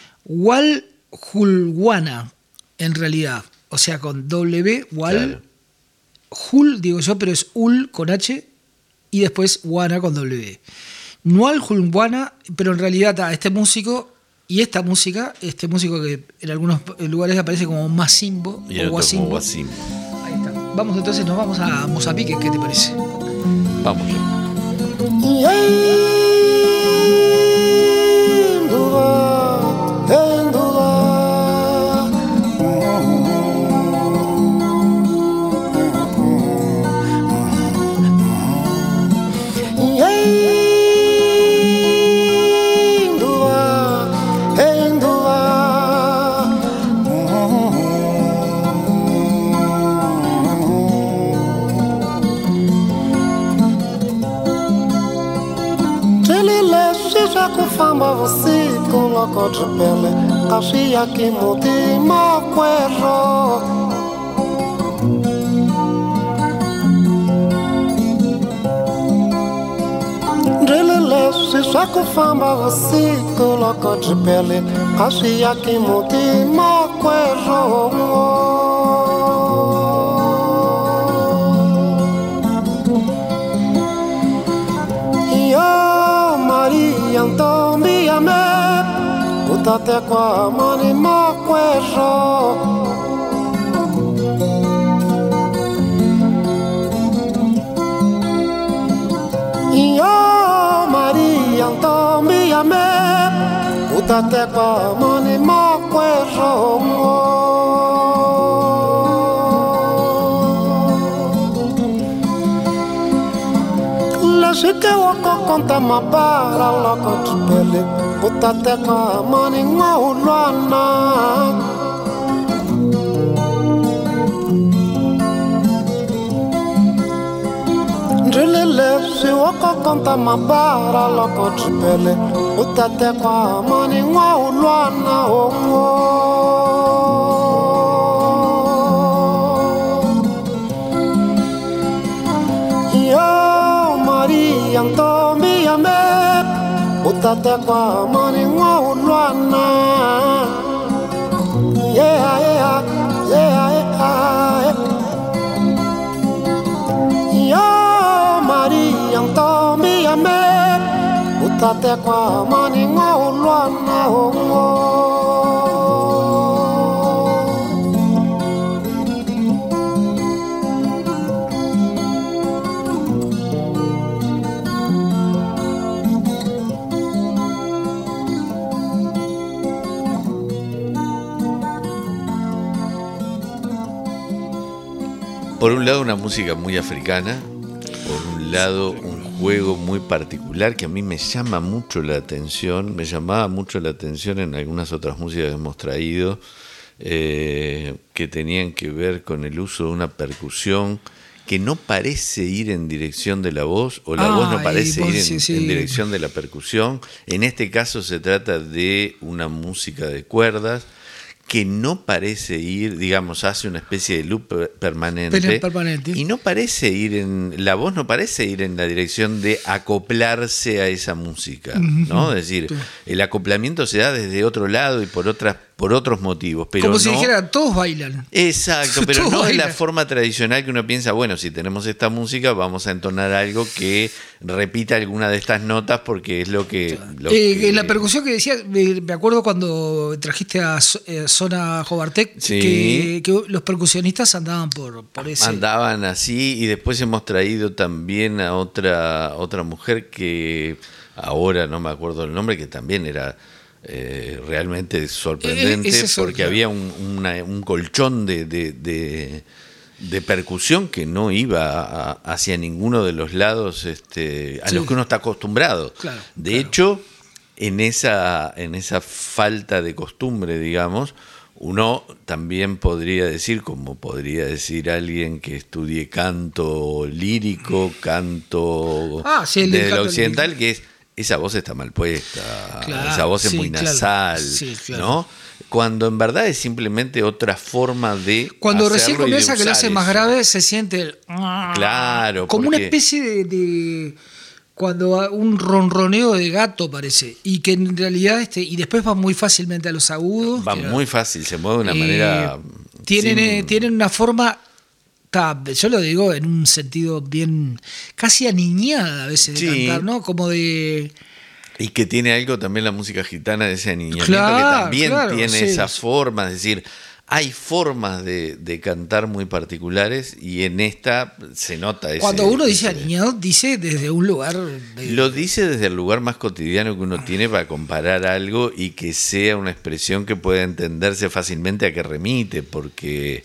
Walhulwana, en realidad. O sea, con W, Hul, digo yo, pero es Ul con H, y después Wana con W. Walhulwana, pero en realidad este músico y esta música, este músico que en algunos lugares aparece como Masimbo y o Wasimbo. Ahí está. Vamos entonces, nos vamos a Mozambique, ¿qué te parece? Vamos. kufamba usiku loko chipele kashia kimutima kwero ndrilile shisha kufamba usiku loko chipele kashia kimutima kwero Maria me utate kwa mani makwero Yo Maria Maria me utate kwa mani makwero Shike wako konta mabara loko chipele utate kwa mani ngulwana Ndrilile si wako konta mabara loko chipele utate kwa mani ngulwana Maria me utate kwa mani ngulwana yeah yeah yeah yeah Yo Maria me utate kwa mani ngulwana Por un lado una música muy africana, por un lado un juego muy particular que a mí me llama mucho la atención, me llamaba mucho la atención en algunas otras músicas que hemos traído, que tenían que ver con el uso de una percusión que no parece ir en dirección de la voz, o la voz no parece ir en dirección de la percusión. En este caso se trata de una música de cuerdas, que no parece ir, digamos, hace una especie de loop permanente. Y no parece ir la voz no parece ir en la dirección de acoplarse a esa música, ¿no? Es decir, el acoplamiento se da desde otro lado y por otros motivos. Pero como si dijera, todos bailan. Exacto, pero todos no bailan. de la forma tradicional que uno piensa, bueno, si tenemos esta música, vamos a entonar algo que repita alguna de estas notas porque es lo que... En la percusión que decía, me acuerdo cuando trajiste a Zona Jobartec, sí, que los percusionistas andaban por ese... Andaban así, y después hemos traído también a otra mujer que ahora no me acuerdo el nombre, que también era... realmente sorprendente porque había un colchón de percusión que no iba hacia ninguno de los lados a los que uno está acostumbrado. Claro, de hecho, en esa falta de costumbre, digamos, uno también podría decir, como podría decir alguien que estudie canto lírico, canto desde lo occidental, lírico, que es: esa voz está mal puesta, claro, esa voz es muy nasal, claro, ¿no? Cuando en verdad es simplemente otra forma de cuando recién comienza que lo hace más grave, se siente el... Claro, como una especie de cuando un ronroneo de gato parece, y que en realidad y después va muy fácilmente a los agudos. Va muy fácil, se mueve de una manera... Tienen una forma... Yo lo digo en un sentido bien casi aniñada a veces de cantar, ¿no? Como de... Y que tiene algo también la música gitana de ese aniñamiento, que también tiene esa forma, es decir, hay formas de cantar muy particulares y en esta se nota eso. Cuando uno dice aniñado, dice desde un lugar... Lo dice desde el lugar más cotidiano que uno tiene para comparar algo y que sea una expresión que pueda entenderse fácilmente a que remite, porque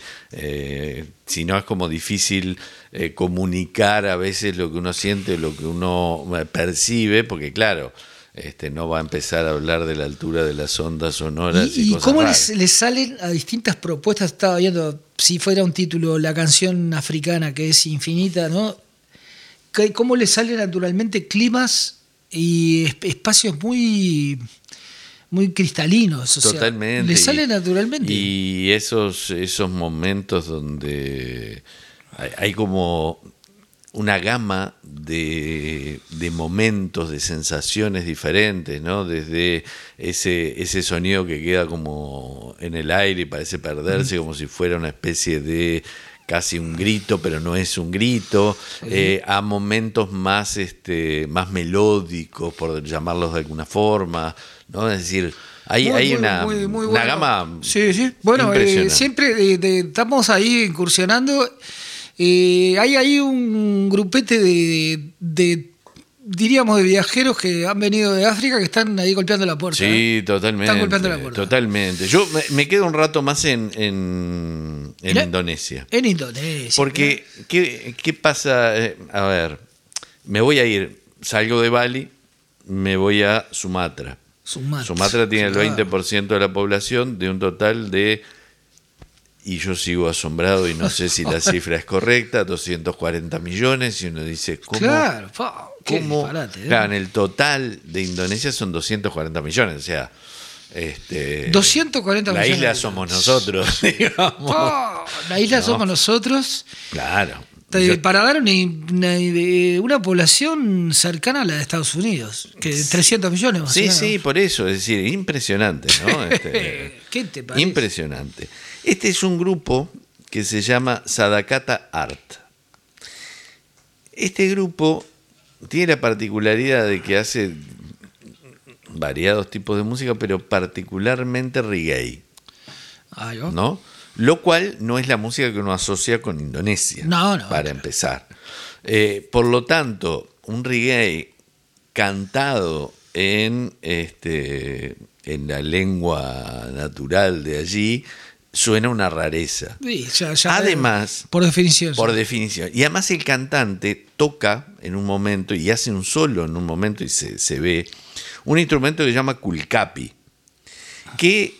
si no es como difícil comunicar a veces lo que uno siente, lo que uno percibe, porque claro... no va a empezar a hablar de la altura de las ondas sonoras y cosas cómo raras. les salen a distintas propuestas. Estaba viendo, si fuera un título, la canción africana que es infinita, ¿no? Cómo les salen naturalmente climas y espacios muy cristalinos, o totalmente. Sea, le sale naturalmente. Y esos momentos donde hay como una gama de momentos, de sensaciones diferentes, ¿no? Desde ese sonido que queda como en el aire y parece perderse, como si fuera una especie de casi un grito, pero no es un grito, a momentos más melódicos, por llamarlos de alguna forma, ¿no? Es decir, hay una gama. Sí. Bueno, siempre estamos ahí incursionando. Hay ahí un grupete diríamos, de viajeros que han venido de África que están ahí golpeando la puerta. Sí, totalmente. Están golpeando la puerta. Totalmente. Yo me quedo un rato más en Indonesia. En Indonesia. Porque, claro. ¿Qué pasa? A ver, me voy a ir, salgo de Bali, me voy a Sumatra. Sumatra tiene el 20% de la población de un total de... Y yo sigo asombrado y no sé si la cifra es correcta, 240 millones, y uno dice, ¿cómo? Claro, qué ¿cómo? Disparate, Claro, en el total de Indonesia son 240 millones, o sea, 240 millones. La isla somos nosotros, digamos. La isla somos nosotros. Claro. Para dar una población cercana a la de Estados Unidos, que 300 millones más o menos. Sí, por eso, es decir, impresionante, ¿no? ¿Qué te parece? Impresionante. Este es un grupo que se llama Sadakata Art. Este grupo tiene la particularidad de que hace variados tipos de música, pero particularmente reggae, ¿no? Lo cual no es la música que uno asocia con Indonesia, para empezar. Por lo tanto, un reggae cantado en la lengua natural de allí suena una rareza. Sí, ya además, por definición. Y además el cantante toca en un momento y hace un solo en un momento y se ve un instrumento que se llama kulkapi, que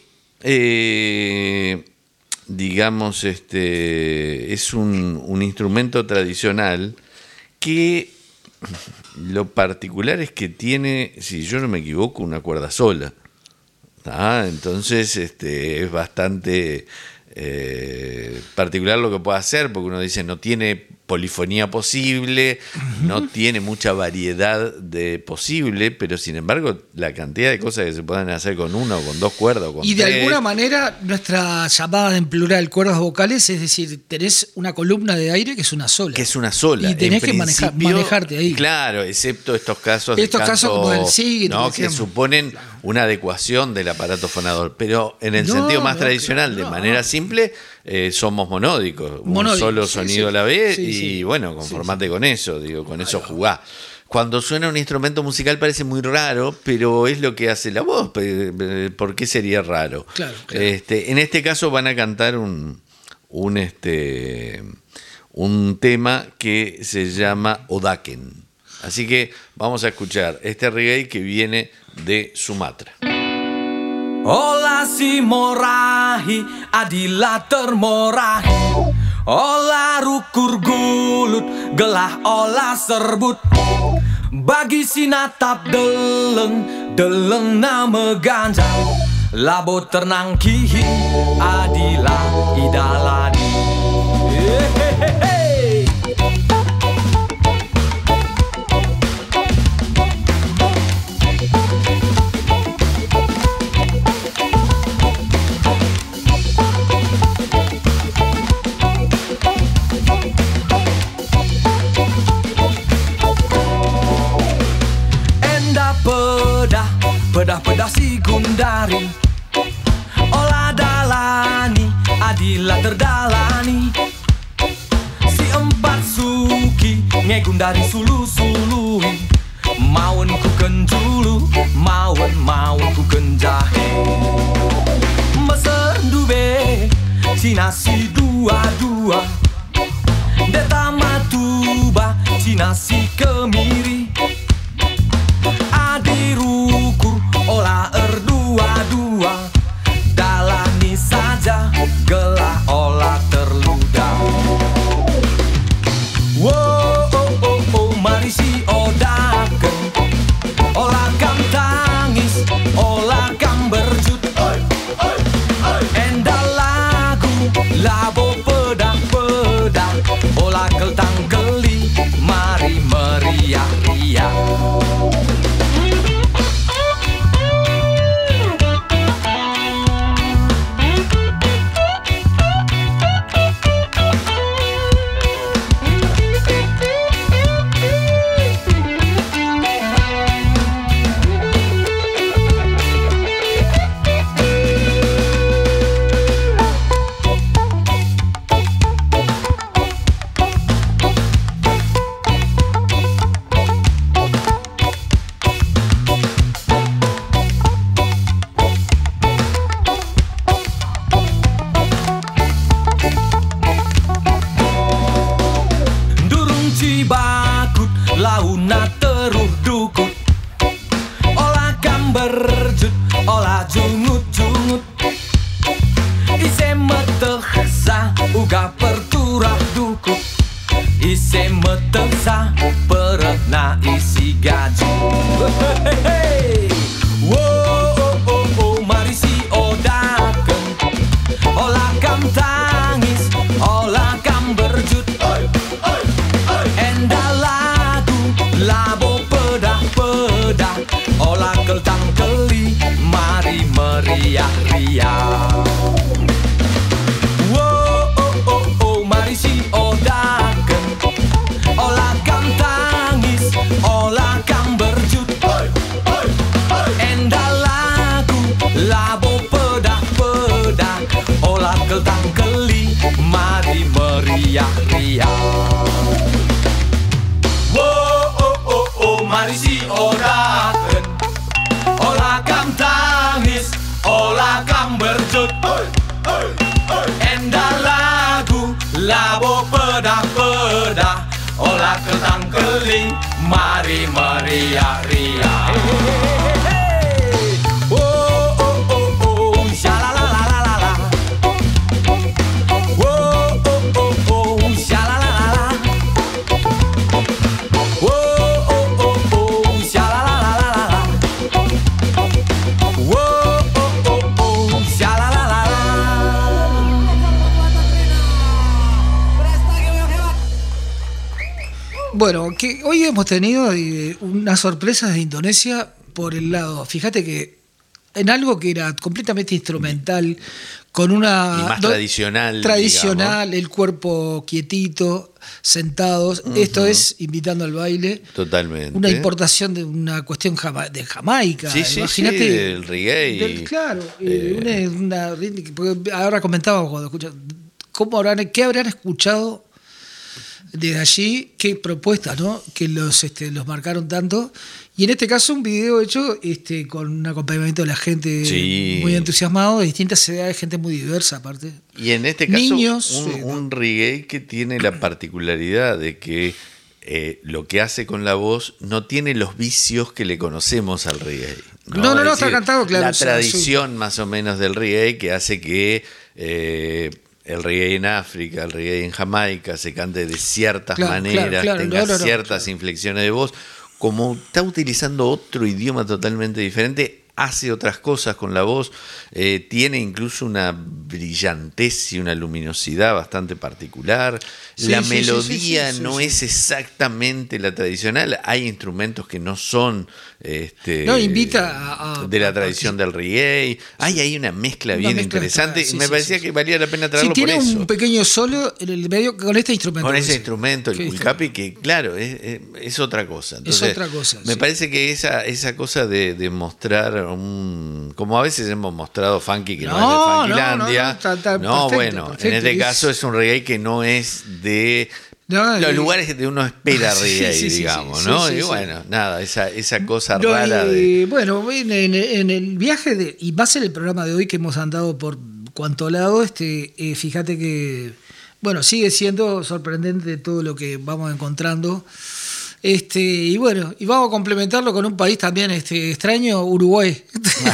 digamos es un instrumento tradicional que lo particular es que tiene, si yo no me equivoco, una cuerda sola. Entonces es bastante particular lo que puede hacer, porque uno dice no tiene polifonía posible, no tiene mucha variedad de posible, pero sin embargo la cantidad de cosas que se pueden hacer con una o con dos cuerdas o con y de tres. alguna manera nuestra llamada en plural cuerdas vocales, es decir, tenés una columna de aire que es una sola. Y tenés que manejarte ahí. Claro, excepto estos casos como el signo, ¿no? Que suponen una adecuación del aparato fonador, pero en el sentido más tradicional, de manera simple, somos monódicos, un solo sonido a la vez, y bueno, conformate con eso, con eso jugá. Cuando suena un instrumento musical parece muy raro, pero es lo que hace la voz. ¿Por qué sería raro? Claro. En este caso van a cantar un tema que se llama Odaken. Así que vamos a escuchar este reggae que viene de Sumatra. Olah si morahi adilah termorahi, olah rukur gulut gelah olah serbut, bagi sinatap deleng nama ganja, labo ternang kihi adilah idalani. Pedah si gundari, olah dalani, adilah terdalani. Si empat suki, nge gundari sulu-sului, maun ku kenjulu, maun ku kenjahe. Mesen dube, si nasi dua-dua, deta matuba, si nasi kemiri. Adirukur olah erdua-dua, dalani saja gelah olah terludah. Wow, mari si odaken, tersa pernah isi gaji. Mari si odaken, olah kam tangis, olah kam berjut. Endah lagu, labo pedah-pedah, olah keltang keli, mari meriah-riah. Mari si odaken, olah kam tangis, olah kam berjut. Endah lagu, labo pedah-pedah, olah keltang keli, mari meriah-riah. Mari si odaken, olah kam tangis, olah kam berjut. Endah lagu, labo pedah-pedah, olah keltang keling, mari meriah-riah. Sha-la-la-la-la-la. Sha-la-la-la-la. Bueno, que hoy hemos tenido unas sorpresas de Indonesia por el lado. Fíjate que en algo que era completamente instrumental, con una... Y más tradicional. Tradicional, digamos. el cuerpo quietito, sentados. Esto es invitando al baile. Totalmente. Una importación de una cuestión de Jamaica. Sí, imagínate. sí, del reggae. Claro, una rítmica. Porque ahora comentábamos cuando escuchamos, ¿qué habrán escuchado desde allí? ¿Qué propuestas, no? Que los marcaron tanto. Y en este caso un video hecho con un acompañamiento de la gente muy entusiasmado, de distintas edades, gente muy diversa aparte. Y en este caso niños, un reggae que tiene la particularidad de que lo que hace con la voz no tiene los vicios que le conocemos al reggae. No, Es está cantado, claro. La tradición más o menos del reggae que hace que el reggae en África, el reggae en Jamaica se cante de ciertas maneras, tenga ciertas inflexiones de voz. Como está utilizando otro idioma totalmente diferente, hace otras cosas con la voz, tiene incluso una brillantez y una luminosidad bastante particular. La melodía no es exactamente la tradicional, hay instrumentos que no son invita de la tradición del reggae, hay una mezcla bien interesante, y me parecía que valía la pena traerlo por eso. Tiene un pequeño solo en el medio con este instrumento. Con ese instrumento, el kulkapi, que claro, es otra cosa. Entonces, es otra cosa. Me parece que esa cosa de mostrar como a veces hemos mostrado funky que no es de Funkylandia. En este caso es un reggae que no es de los lugares que uno espera reggae, digamos, ¿no? Nada, esa cosa rara de... Bueno, en el viaje y más en el programa de hoy que hemos andado por cuanto lado, fíjate que, sigue siendo sorprendente todo lo que vamos encontrando. Y vamos a complementarlo con un país también extraño, Uruguay.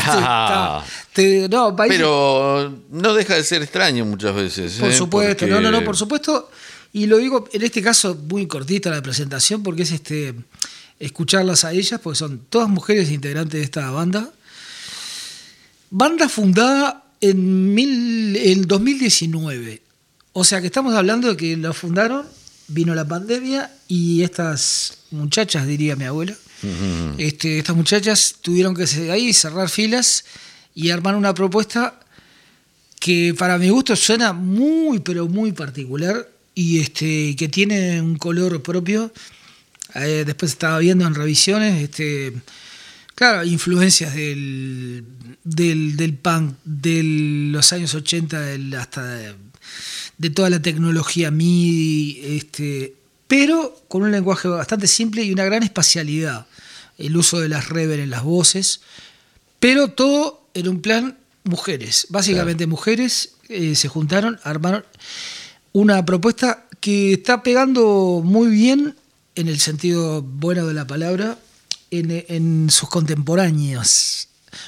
Pero no deja de ser extraño muchas veces. Por supuesto, porque... por supuesto. Y lo digo en este caso muy cortita la presentación, porque es escucharlas a ellas, porque son todas mujeres integrantes de esta banda. Banda fundada en 2019. O sea que estamos hablando de que la fundaron, vino la pandemia y estas muchachas, diría mi abuela, estas muchachas tuvieron que cerrar filas y armar una propuesta que para mi gusto suena muy, pero muy particular y que tiene un color propio. Después estaba viendo en revisiones, claro, influencias del punk de los años 80 hasta de toda la tecnología MIDI, pero con un lenguaje bastante simple y una gran espacialidad. El uso de las reverb en las voces, pero todo en un plan mujeres. Básicamente mujeres se juntaron, armaron una propuesta que está pegando muy bien, en el sentido bueno de la palabra, en sus contemporáneos.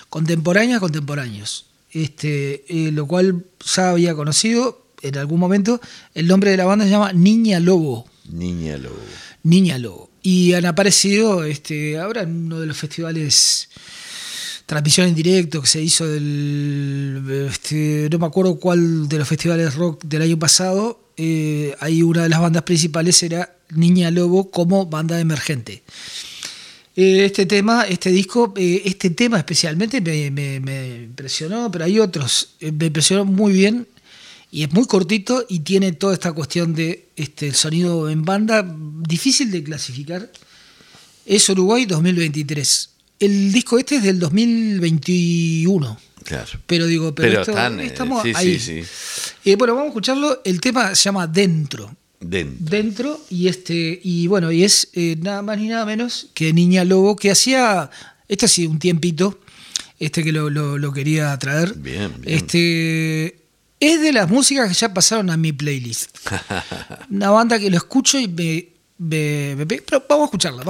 Lo cual ya había conocido en algún momento. El nombre de la banda se llama Niña Lobo. Niña Lobo. Niña Lobo. Y han aparecido ahora en uno de los festivales, transmisión en directo que se hizo no me acuerdo cuál de los festivales rock del año pasado. Ahí una de las bandas principales era Niña Lobo como banda emergente. Este tema especialmente me impresionó, pero hay otros. Me impresionó muy bien y es muy cortito y tiene toda esta cuestión de el sonido en banda, difícil de clasificar. Es Uruguay 2023. El disco es del 2021. Claro. Pero estamos ahí. Sí. Bueno, vamos a escucharlo. El tema se llama Dentro. Dentro y es nada más ni nada menos que Niña Lobo, que hacía esto sí un tiempito que lo quería traer. Bien. Es de las músicas que ya pasaron a mi playlist. Una banda que lo escucho y pero vamos a escucharla.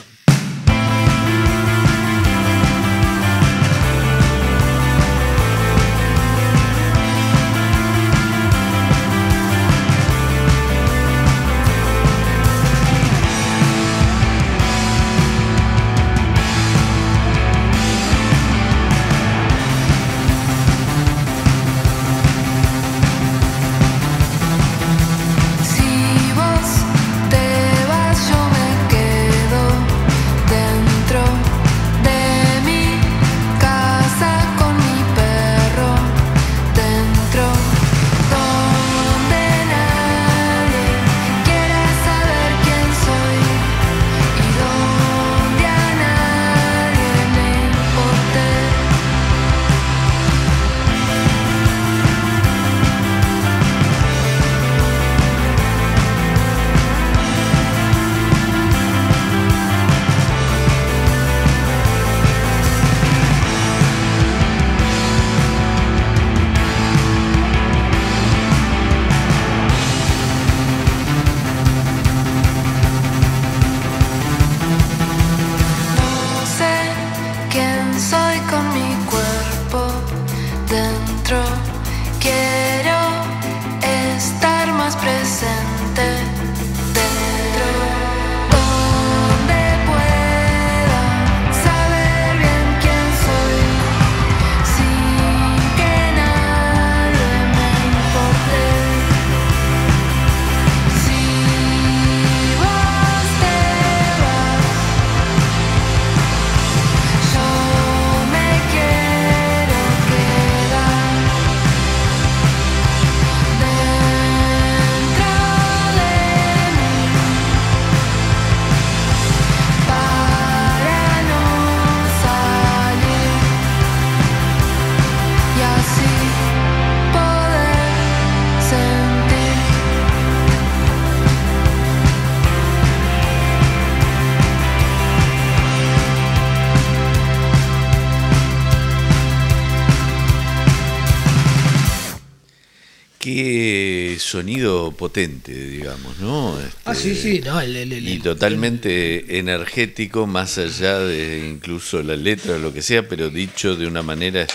Qué sonido potente, digamos, ¿no? Sí. No, y totalmente energético, más allá de incluso la letra o lo que sea, pero dicho de una manera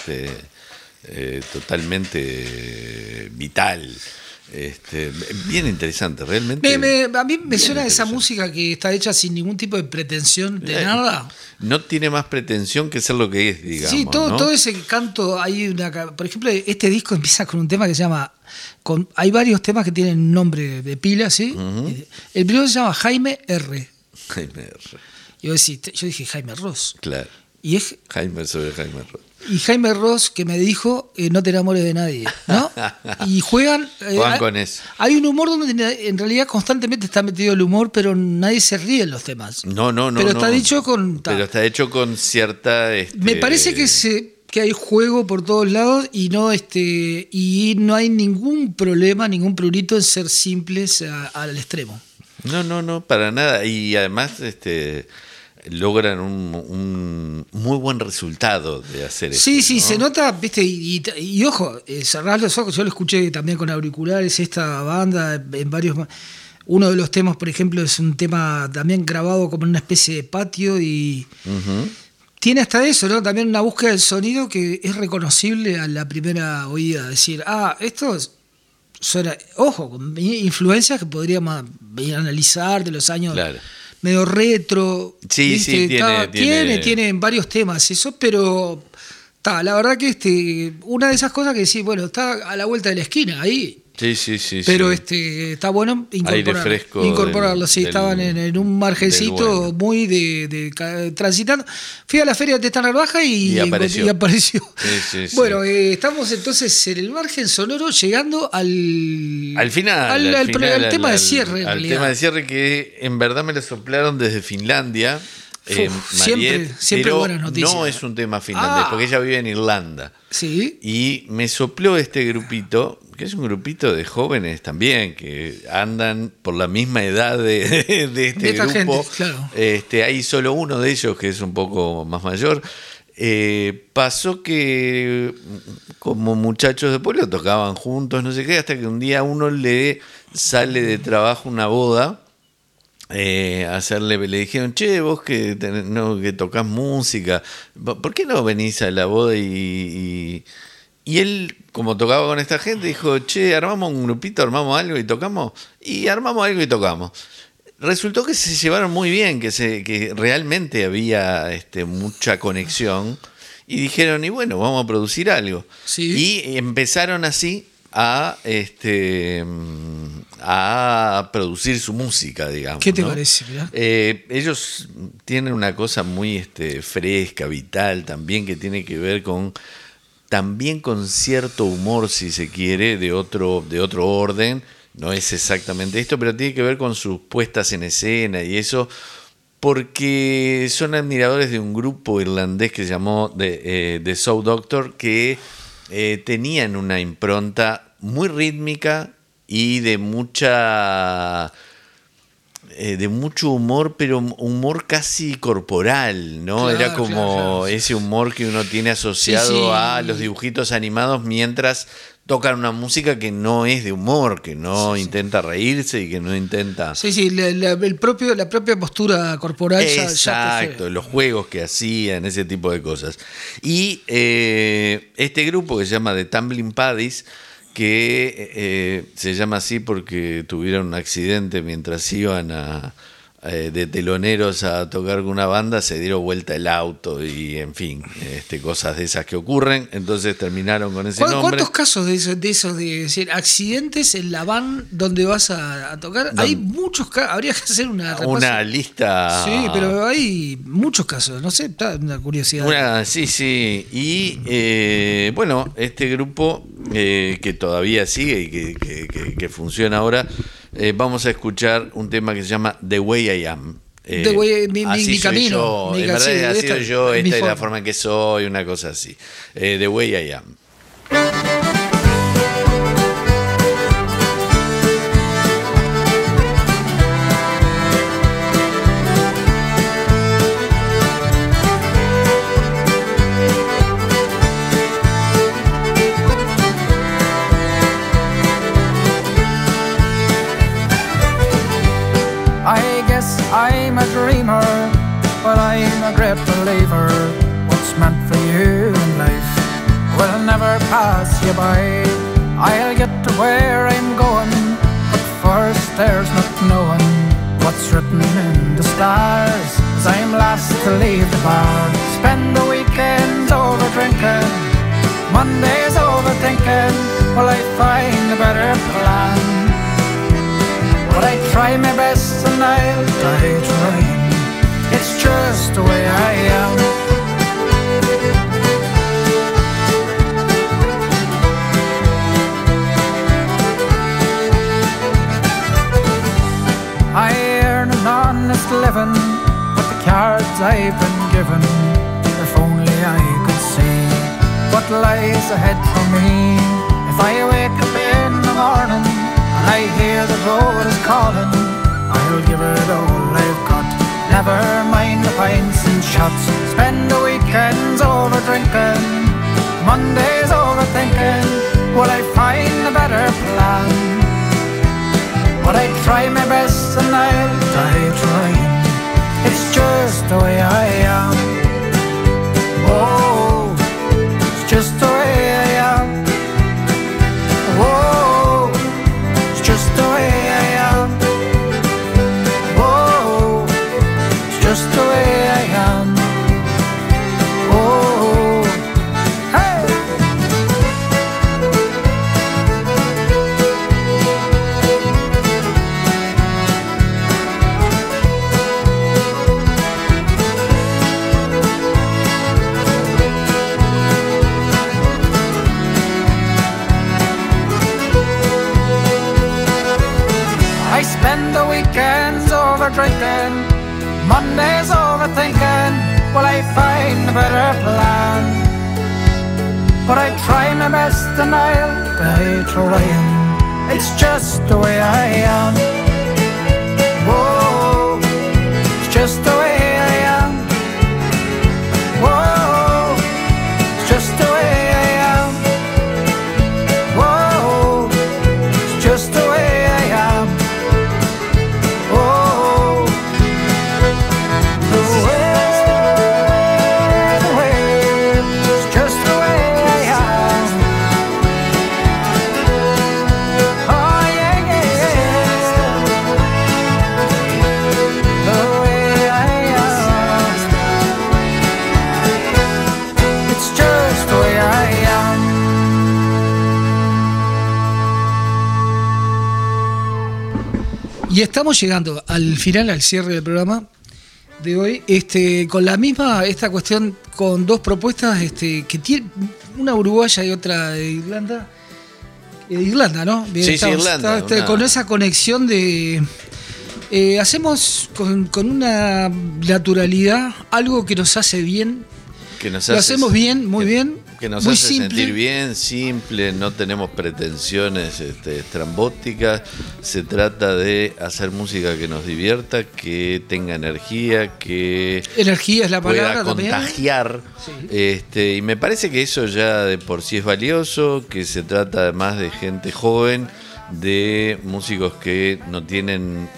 totalmente vital. Bien interesante, realmente. A mí me suena esa música que está hecha sin ningún tipo de pretensión de nada. No tiene más pretensión que ser lo que es, digamos. Sí, ¿no? todo ese canto. Por ejemplo, este disco empieza con un tema que se llama. Hay varios temas que tienen nombre de pila, ¿sí? Uh-huh. El primero se llama Jaime R. Yo dije Jaime Ross. Claro. Y es Jaime sobre Jaime Ross. Y Jaime Ross que me dijo no te enamores de nadie, ¿no? Y juegan con eso. Hay un humor donde en realidad constantemente está metido el humor, pero nadie se ríe en los temas. No. Pero está dicho con. Pero está hecho con cierta. Me parece que hay juego por todos lados y no hay ningún problema, ningún prurito en ser simples al extremo. No, para nada. Y además logran un muy buen resultado de hacer eso. Sí, ¿no? se nota, ¿viste? Y ojo, cerrás los ojos. Yo lo escuché también con auriculares, esta banda, en varios. Uno de los temas, por ejemplo, es un tema también grabado como en una especie de patio y. Uh-huh. Tiene hasta eso, ¿no? También una búsqueda del sonido que es reconocible a la primera oída. Decir, esto ojo, con influencias que podríamos analizar de los años Claro. medio retro. Sí, ¿viste? sí, Tiene varios temas eso, pero la verdad que una de esas cosas que sí, bueno, está a la vuelta de la esquina, ahí. Sí. Pero está bueno Aire fresco incorporarlo. Sí, estaban en un margencito bueno. muy transitando. Fui a la feria de Testa Baja y apareció. Sí. Bueno, estamos entonces en el margen sonoro llegando al final. al tema de cierre. Al tema de cierre que en verdad me lo soplaron desde Finlandia. Siempre buenas noticias. No es un tema finlandés, porque ella vive en Irlanda. Sí. Y me sopló este grupito, que es un grupito de jóvenes también, que andan por la misma edad de este esta grupo. Gente, claro. Hay solo uno de ellos que es un poco más mayor. Pasó que como muchachos de pueblo tocaban juntos, no sé qué, hasta que un día uno le sale de trabajo una boda. Le dijeron, che, vos que tocás música, ¿por qué no venís a la boda? Y él, como tocaba con esta gente, dijo, che, armamos un grupito, armamos algo y tocamos. Y armamos algo y tocamos. Resultó que se llevaron muy bien, que realmente había mucha conexión. Y dijeron, y bueno, vamos a producir algo. Sí. Y empezaron así a producir su música, digamos. ¿Qué te ¿no? parece? Mirá. Ellos tienen una cosa muy fresca, vital también, que tiene que ver con cierto humor, si se quiere, de otro orden. No es exactamente esto, pero tiene que ver con sus puestas en escena y eso, porque son admiradores de un grupo irlandés que se llamó The Soul Doctor, que tenían una impronta muy rítmica y de mucho humor, pero humor casi corporal, ¿no? Claro, era como claro. ese humor que uno tiene asociado a los dibujitos animados mientras tocan una música que no es de humor, que no intenta reírse y que no intenta... Sí, la propia postura corporal. Exacto, los juegos que hacían, ese tipo de cosas. Y este grupo que se llama The Tumbling Paddies, que se llama así porque tuvieron un accidente mientras iban de teloneros a tocar con una banda, se dieron vuelta el auto y en fin, cosas de esas que ocurren, entonces terminaron con ese nombre. ¿Cuántos casos de eso de decir accidentes en la van donde vas a tocar? Hay muchos casos, habría que hacer una lista. Sí, pero hay muchos casos, no sé, está una curiosidad. Sí, y bueno, este grupo que todavía sigue y que funciona ahora, vamos a escuchar un tema que se llama The Way I Am. Mi camino. En verdad, así soy yo, esta es la forma en que soy, una cosa así. The Way I Am. I'm a dreamer, but I'm a great believer. What's meant for you in life will never pass you by. I'll get to where I'm going, but first there's not knowing what's written in the stars. As I'm last to leave the bar, spend the weekends over drinking, Mondays overthinking. Will I find a better plan? But I try my best and I'll die trying. It's just the way I am. I earn an honest living, but the cards I've been given, if only I could see what lies ahead for me. If I wake up in the morning I hear the road is calling, I'll give it all I've got. Never mind the pints and shots. Spend the weekends over drinking, Mondays overthinking. Will I find a better plan? But I try my best and I'll die trying. It's just the way I am. Oh, it's just the way I am. Oh, I spend the weekends over drinking, Mondays overthinking, will I find a better plan? But I try my best and I'll die trying, it's just the way I am. Whoa, it's just the way I am. Whoa, it's just the way I am. Whoa, it's just the way I am. Whoa, the way, it's just the way I am. Oh yeah, yeah, yeah. The way I am. It's just the way I am. Y estamos llegando al final, al cierre del programa de hoy, con la misma esta cuestión, con dos propuestas que tiene una uruguaya y otra de Irlanda. Irlanda, ¿no? Bien, Sí, Irlanda. con esa conexión de hacemos con una naturalidad algo que nos hace bien. Que nos Lo hace- hacemos bien, muy bien. Que nos muy hace simple. sentir bien, simple, no tenemos pretensiones estrambóticas. Se trata de hacer música que nos divierta, que tenga energía, que Energía es la palabra pueda también. contagiar. Sí. Y me parece que eso ya de por sí es valioso, que se trata además de gente joven, de músicos que no tienen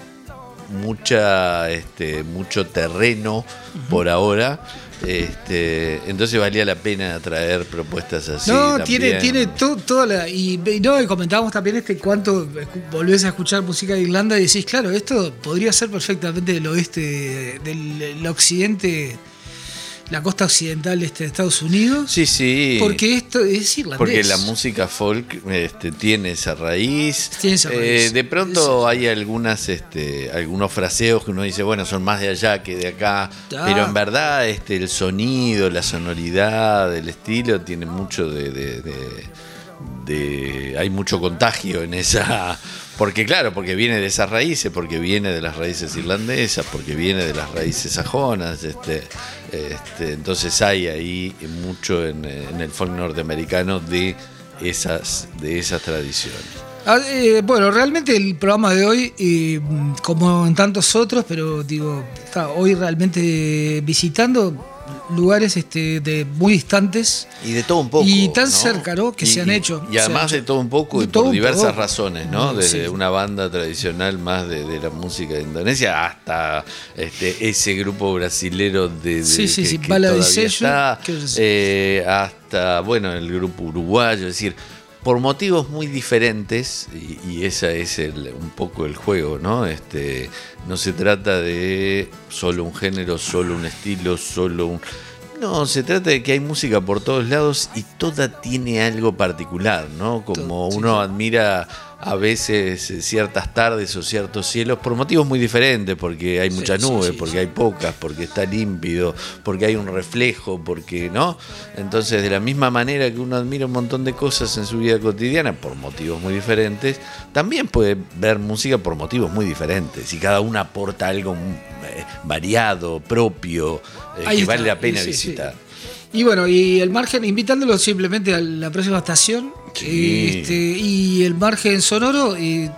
mucho terreno por ahora. Entonces valía la pena traer propuestas así. No, también. tiene toda la. Y comentábamos también cuánto volvés a escuchar música de Irlanda y decís, claro, esto podría ser perfectamente del oeste, del occidente, la costa occidental de Estados Unidos. Sí, sí. Porque esto es irlandés. Porque la música folk tiene esa raíz. Tiene esa raíz. De pronto hay algunos fraseos que uno dice, bueno, son más de allá que de acá. Pero en verdad el sonido, la sonoridad, el estilo tiene mucho hay mucho contagio en esa. Porque claro, porque viene de esas raíces, porque viene de las raíces irlandesas, porque viene de las raíces sajonas, entonces hay ahí mucho en el folk norteamericano de esas tradiciones. Bueno, realmente el programa de hoy, como en tantos otros, pero digo, está hoy realmente visitando lugares muy distantes y de todo un poco y tan ¿no? cerca, ¿no? que se han hecho y además de todo un poco y todo por un diversas poco. razones, ¿no? Desde Sí. una banda tradicional más de la música de Indonesia hasta ese grupo brasilero de Sí, que Bala de todavía Sello, está, hasta el grupo uruguayo, es decir, por motivos muy diferentes, y ese es un poco el juego, ¿no? No se trata de solo un género, solo un estilo, No, se trata de que hay música por todos lados y toda tiene algo particular, ¿no? Como uno admira a veces ciertas tardes o ciertos cielos por motivos muy diferentes, porque hay muchas nubes, porque hay pocas, porque está límpido, porque hay un reflejo, porque ¿no? Entonces, de la misma manera que uno admira un montón de cosas en su vida cotidiana por motivos muy diferentes, también puede ver música por motivos muy diferentes y cada una aporta algo variado, propio, que vale la pena visitar. Y bueno, y el margen, invitándolo simplemente a la próxima estación, y el margen sonoro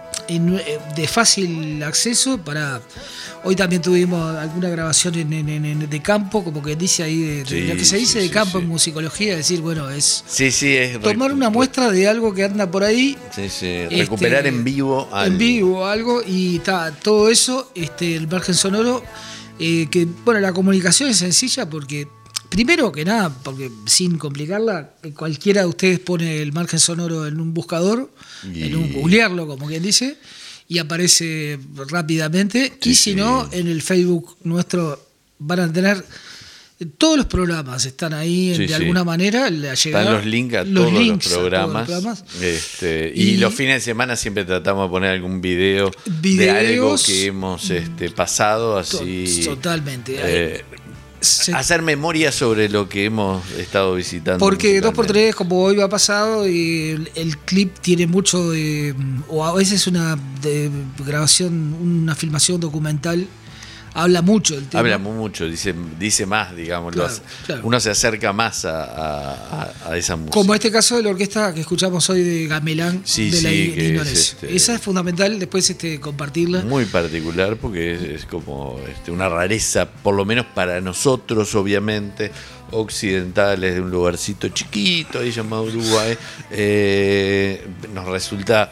de fácil acceso para. Hoy también tuvimos alguna grabación de campo, como que dice ahí, de lo que se dice de campo en musicología, es decir, bueno, es tomar una muestra de algo que anda por ahí. Recuperar en vivo algo. En vivo algo, y todo eso, el margen sonoro, que bueno, la comunicación es sencilla porque. Primero que nada, porque sin complicarla, cualquiera de ustedes pone el margen sonoro en un buscador, en un googlearlo, como quien dice, y aparece rápidamente. Y si no, en el Facebook nuestro van a tener todos los programas, están ahí de alguna manera. Están los links a todos los programas. Y los fines de semana siempre tratamos de poner algún video de algo que hemos pasado así. Totalmente. hacer memoria sobre lo que hemos estado visitando. Porque 2x3, como hoy va pasado, el clip tiene mucho de, o a veces una grabación, una filmación documental, habla mucho del tema. Habla mucho, dice más, digamos. Claro. Uno se acerca más a esa música. Como este caso de la orquesta que escuchamos hoy de Gamelán, de la Indonesia. Esa es fundamental después compartirla. Muy particular porque es como una rareza, por lo menos para nosotros, obviamente, occidentales, de un lugarcito chiquito ahí llamado Uruguay. Nos resulta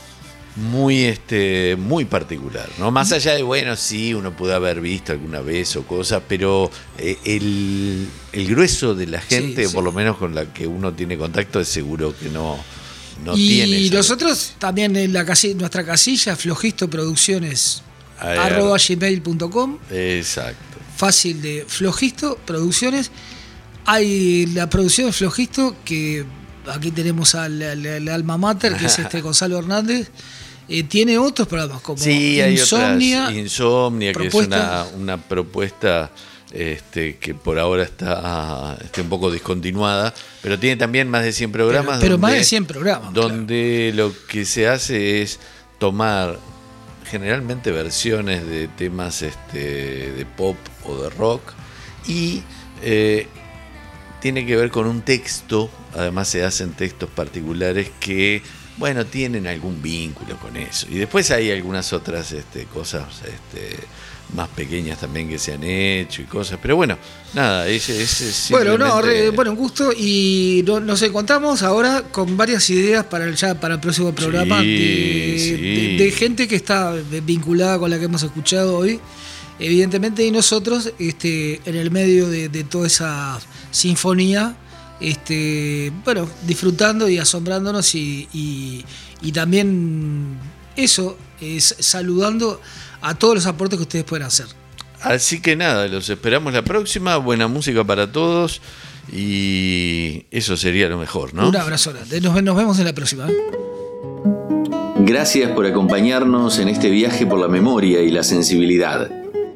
muy particular, ¿no? Más allá de, bueno, sí, uno puede haber visto alguna vez o cosas, pero el grueso de la gente, por lo menos con la que uno tiene contacto, es seguro que no tiene. Y nosotros también en nuestra casilla, Flojisto Producciones, @gmail.com. Exacto. Fácil, de Flojisto Producciones. Hay la producción de Flojisto, que aquí tenemos al alma mater, que es Gonzalo Hernández. Tiene otros programas como Insomnia, que es una propuesta que por ahora está un poco discontinuada, pero tiene también más de 100 programas. Pero más de 100 programas. Donde lo que se hace es tomar generalmente versiones de temas de pop o de rock y tiene que ver con un texto. Además se hacen textos particulares que, bueno, tienen algún vínculo con eso. Y después hay algunas otras cosas más pequeñas también que se han hecho y cosas. Pero bueno, nada, ese simplemente... Bueno, un gusto. Y nos encontramos ahora con varias ideas para el próximo programa de gente que está vinculada con la que hemos escuchado hoy, evidentemente, y nosotros en el medio de toda esa sinfonía, disfrutando y asombrándonos y también eso es saludando a todos los aportes que ustedes pueden hacer. Así que nada, los esperamos la próxima. Buena música para todos y eso sería lo mejor, ¿no? Un abrazo grande. Nos vemos en la próxima. Gracias por acompañarnos en este viaje por la memoria y la sensibilidad.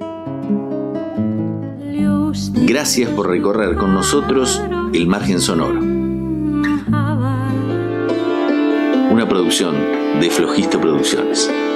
Gracias por recorrer con nosotros el margen sonoro. Una producción de Flojisto Producciones.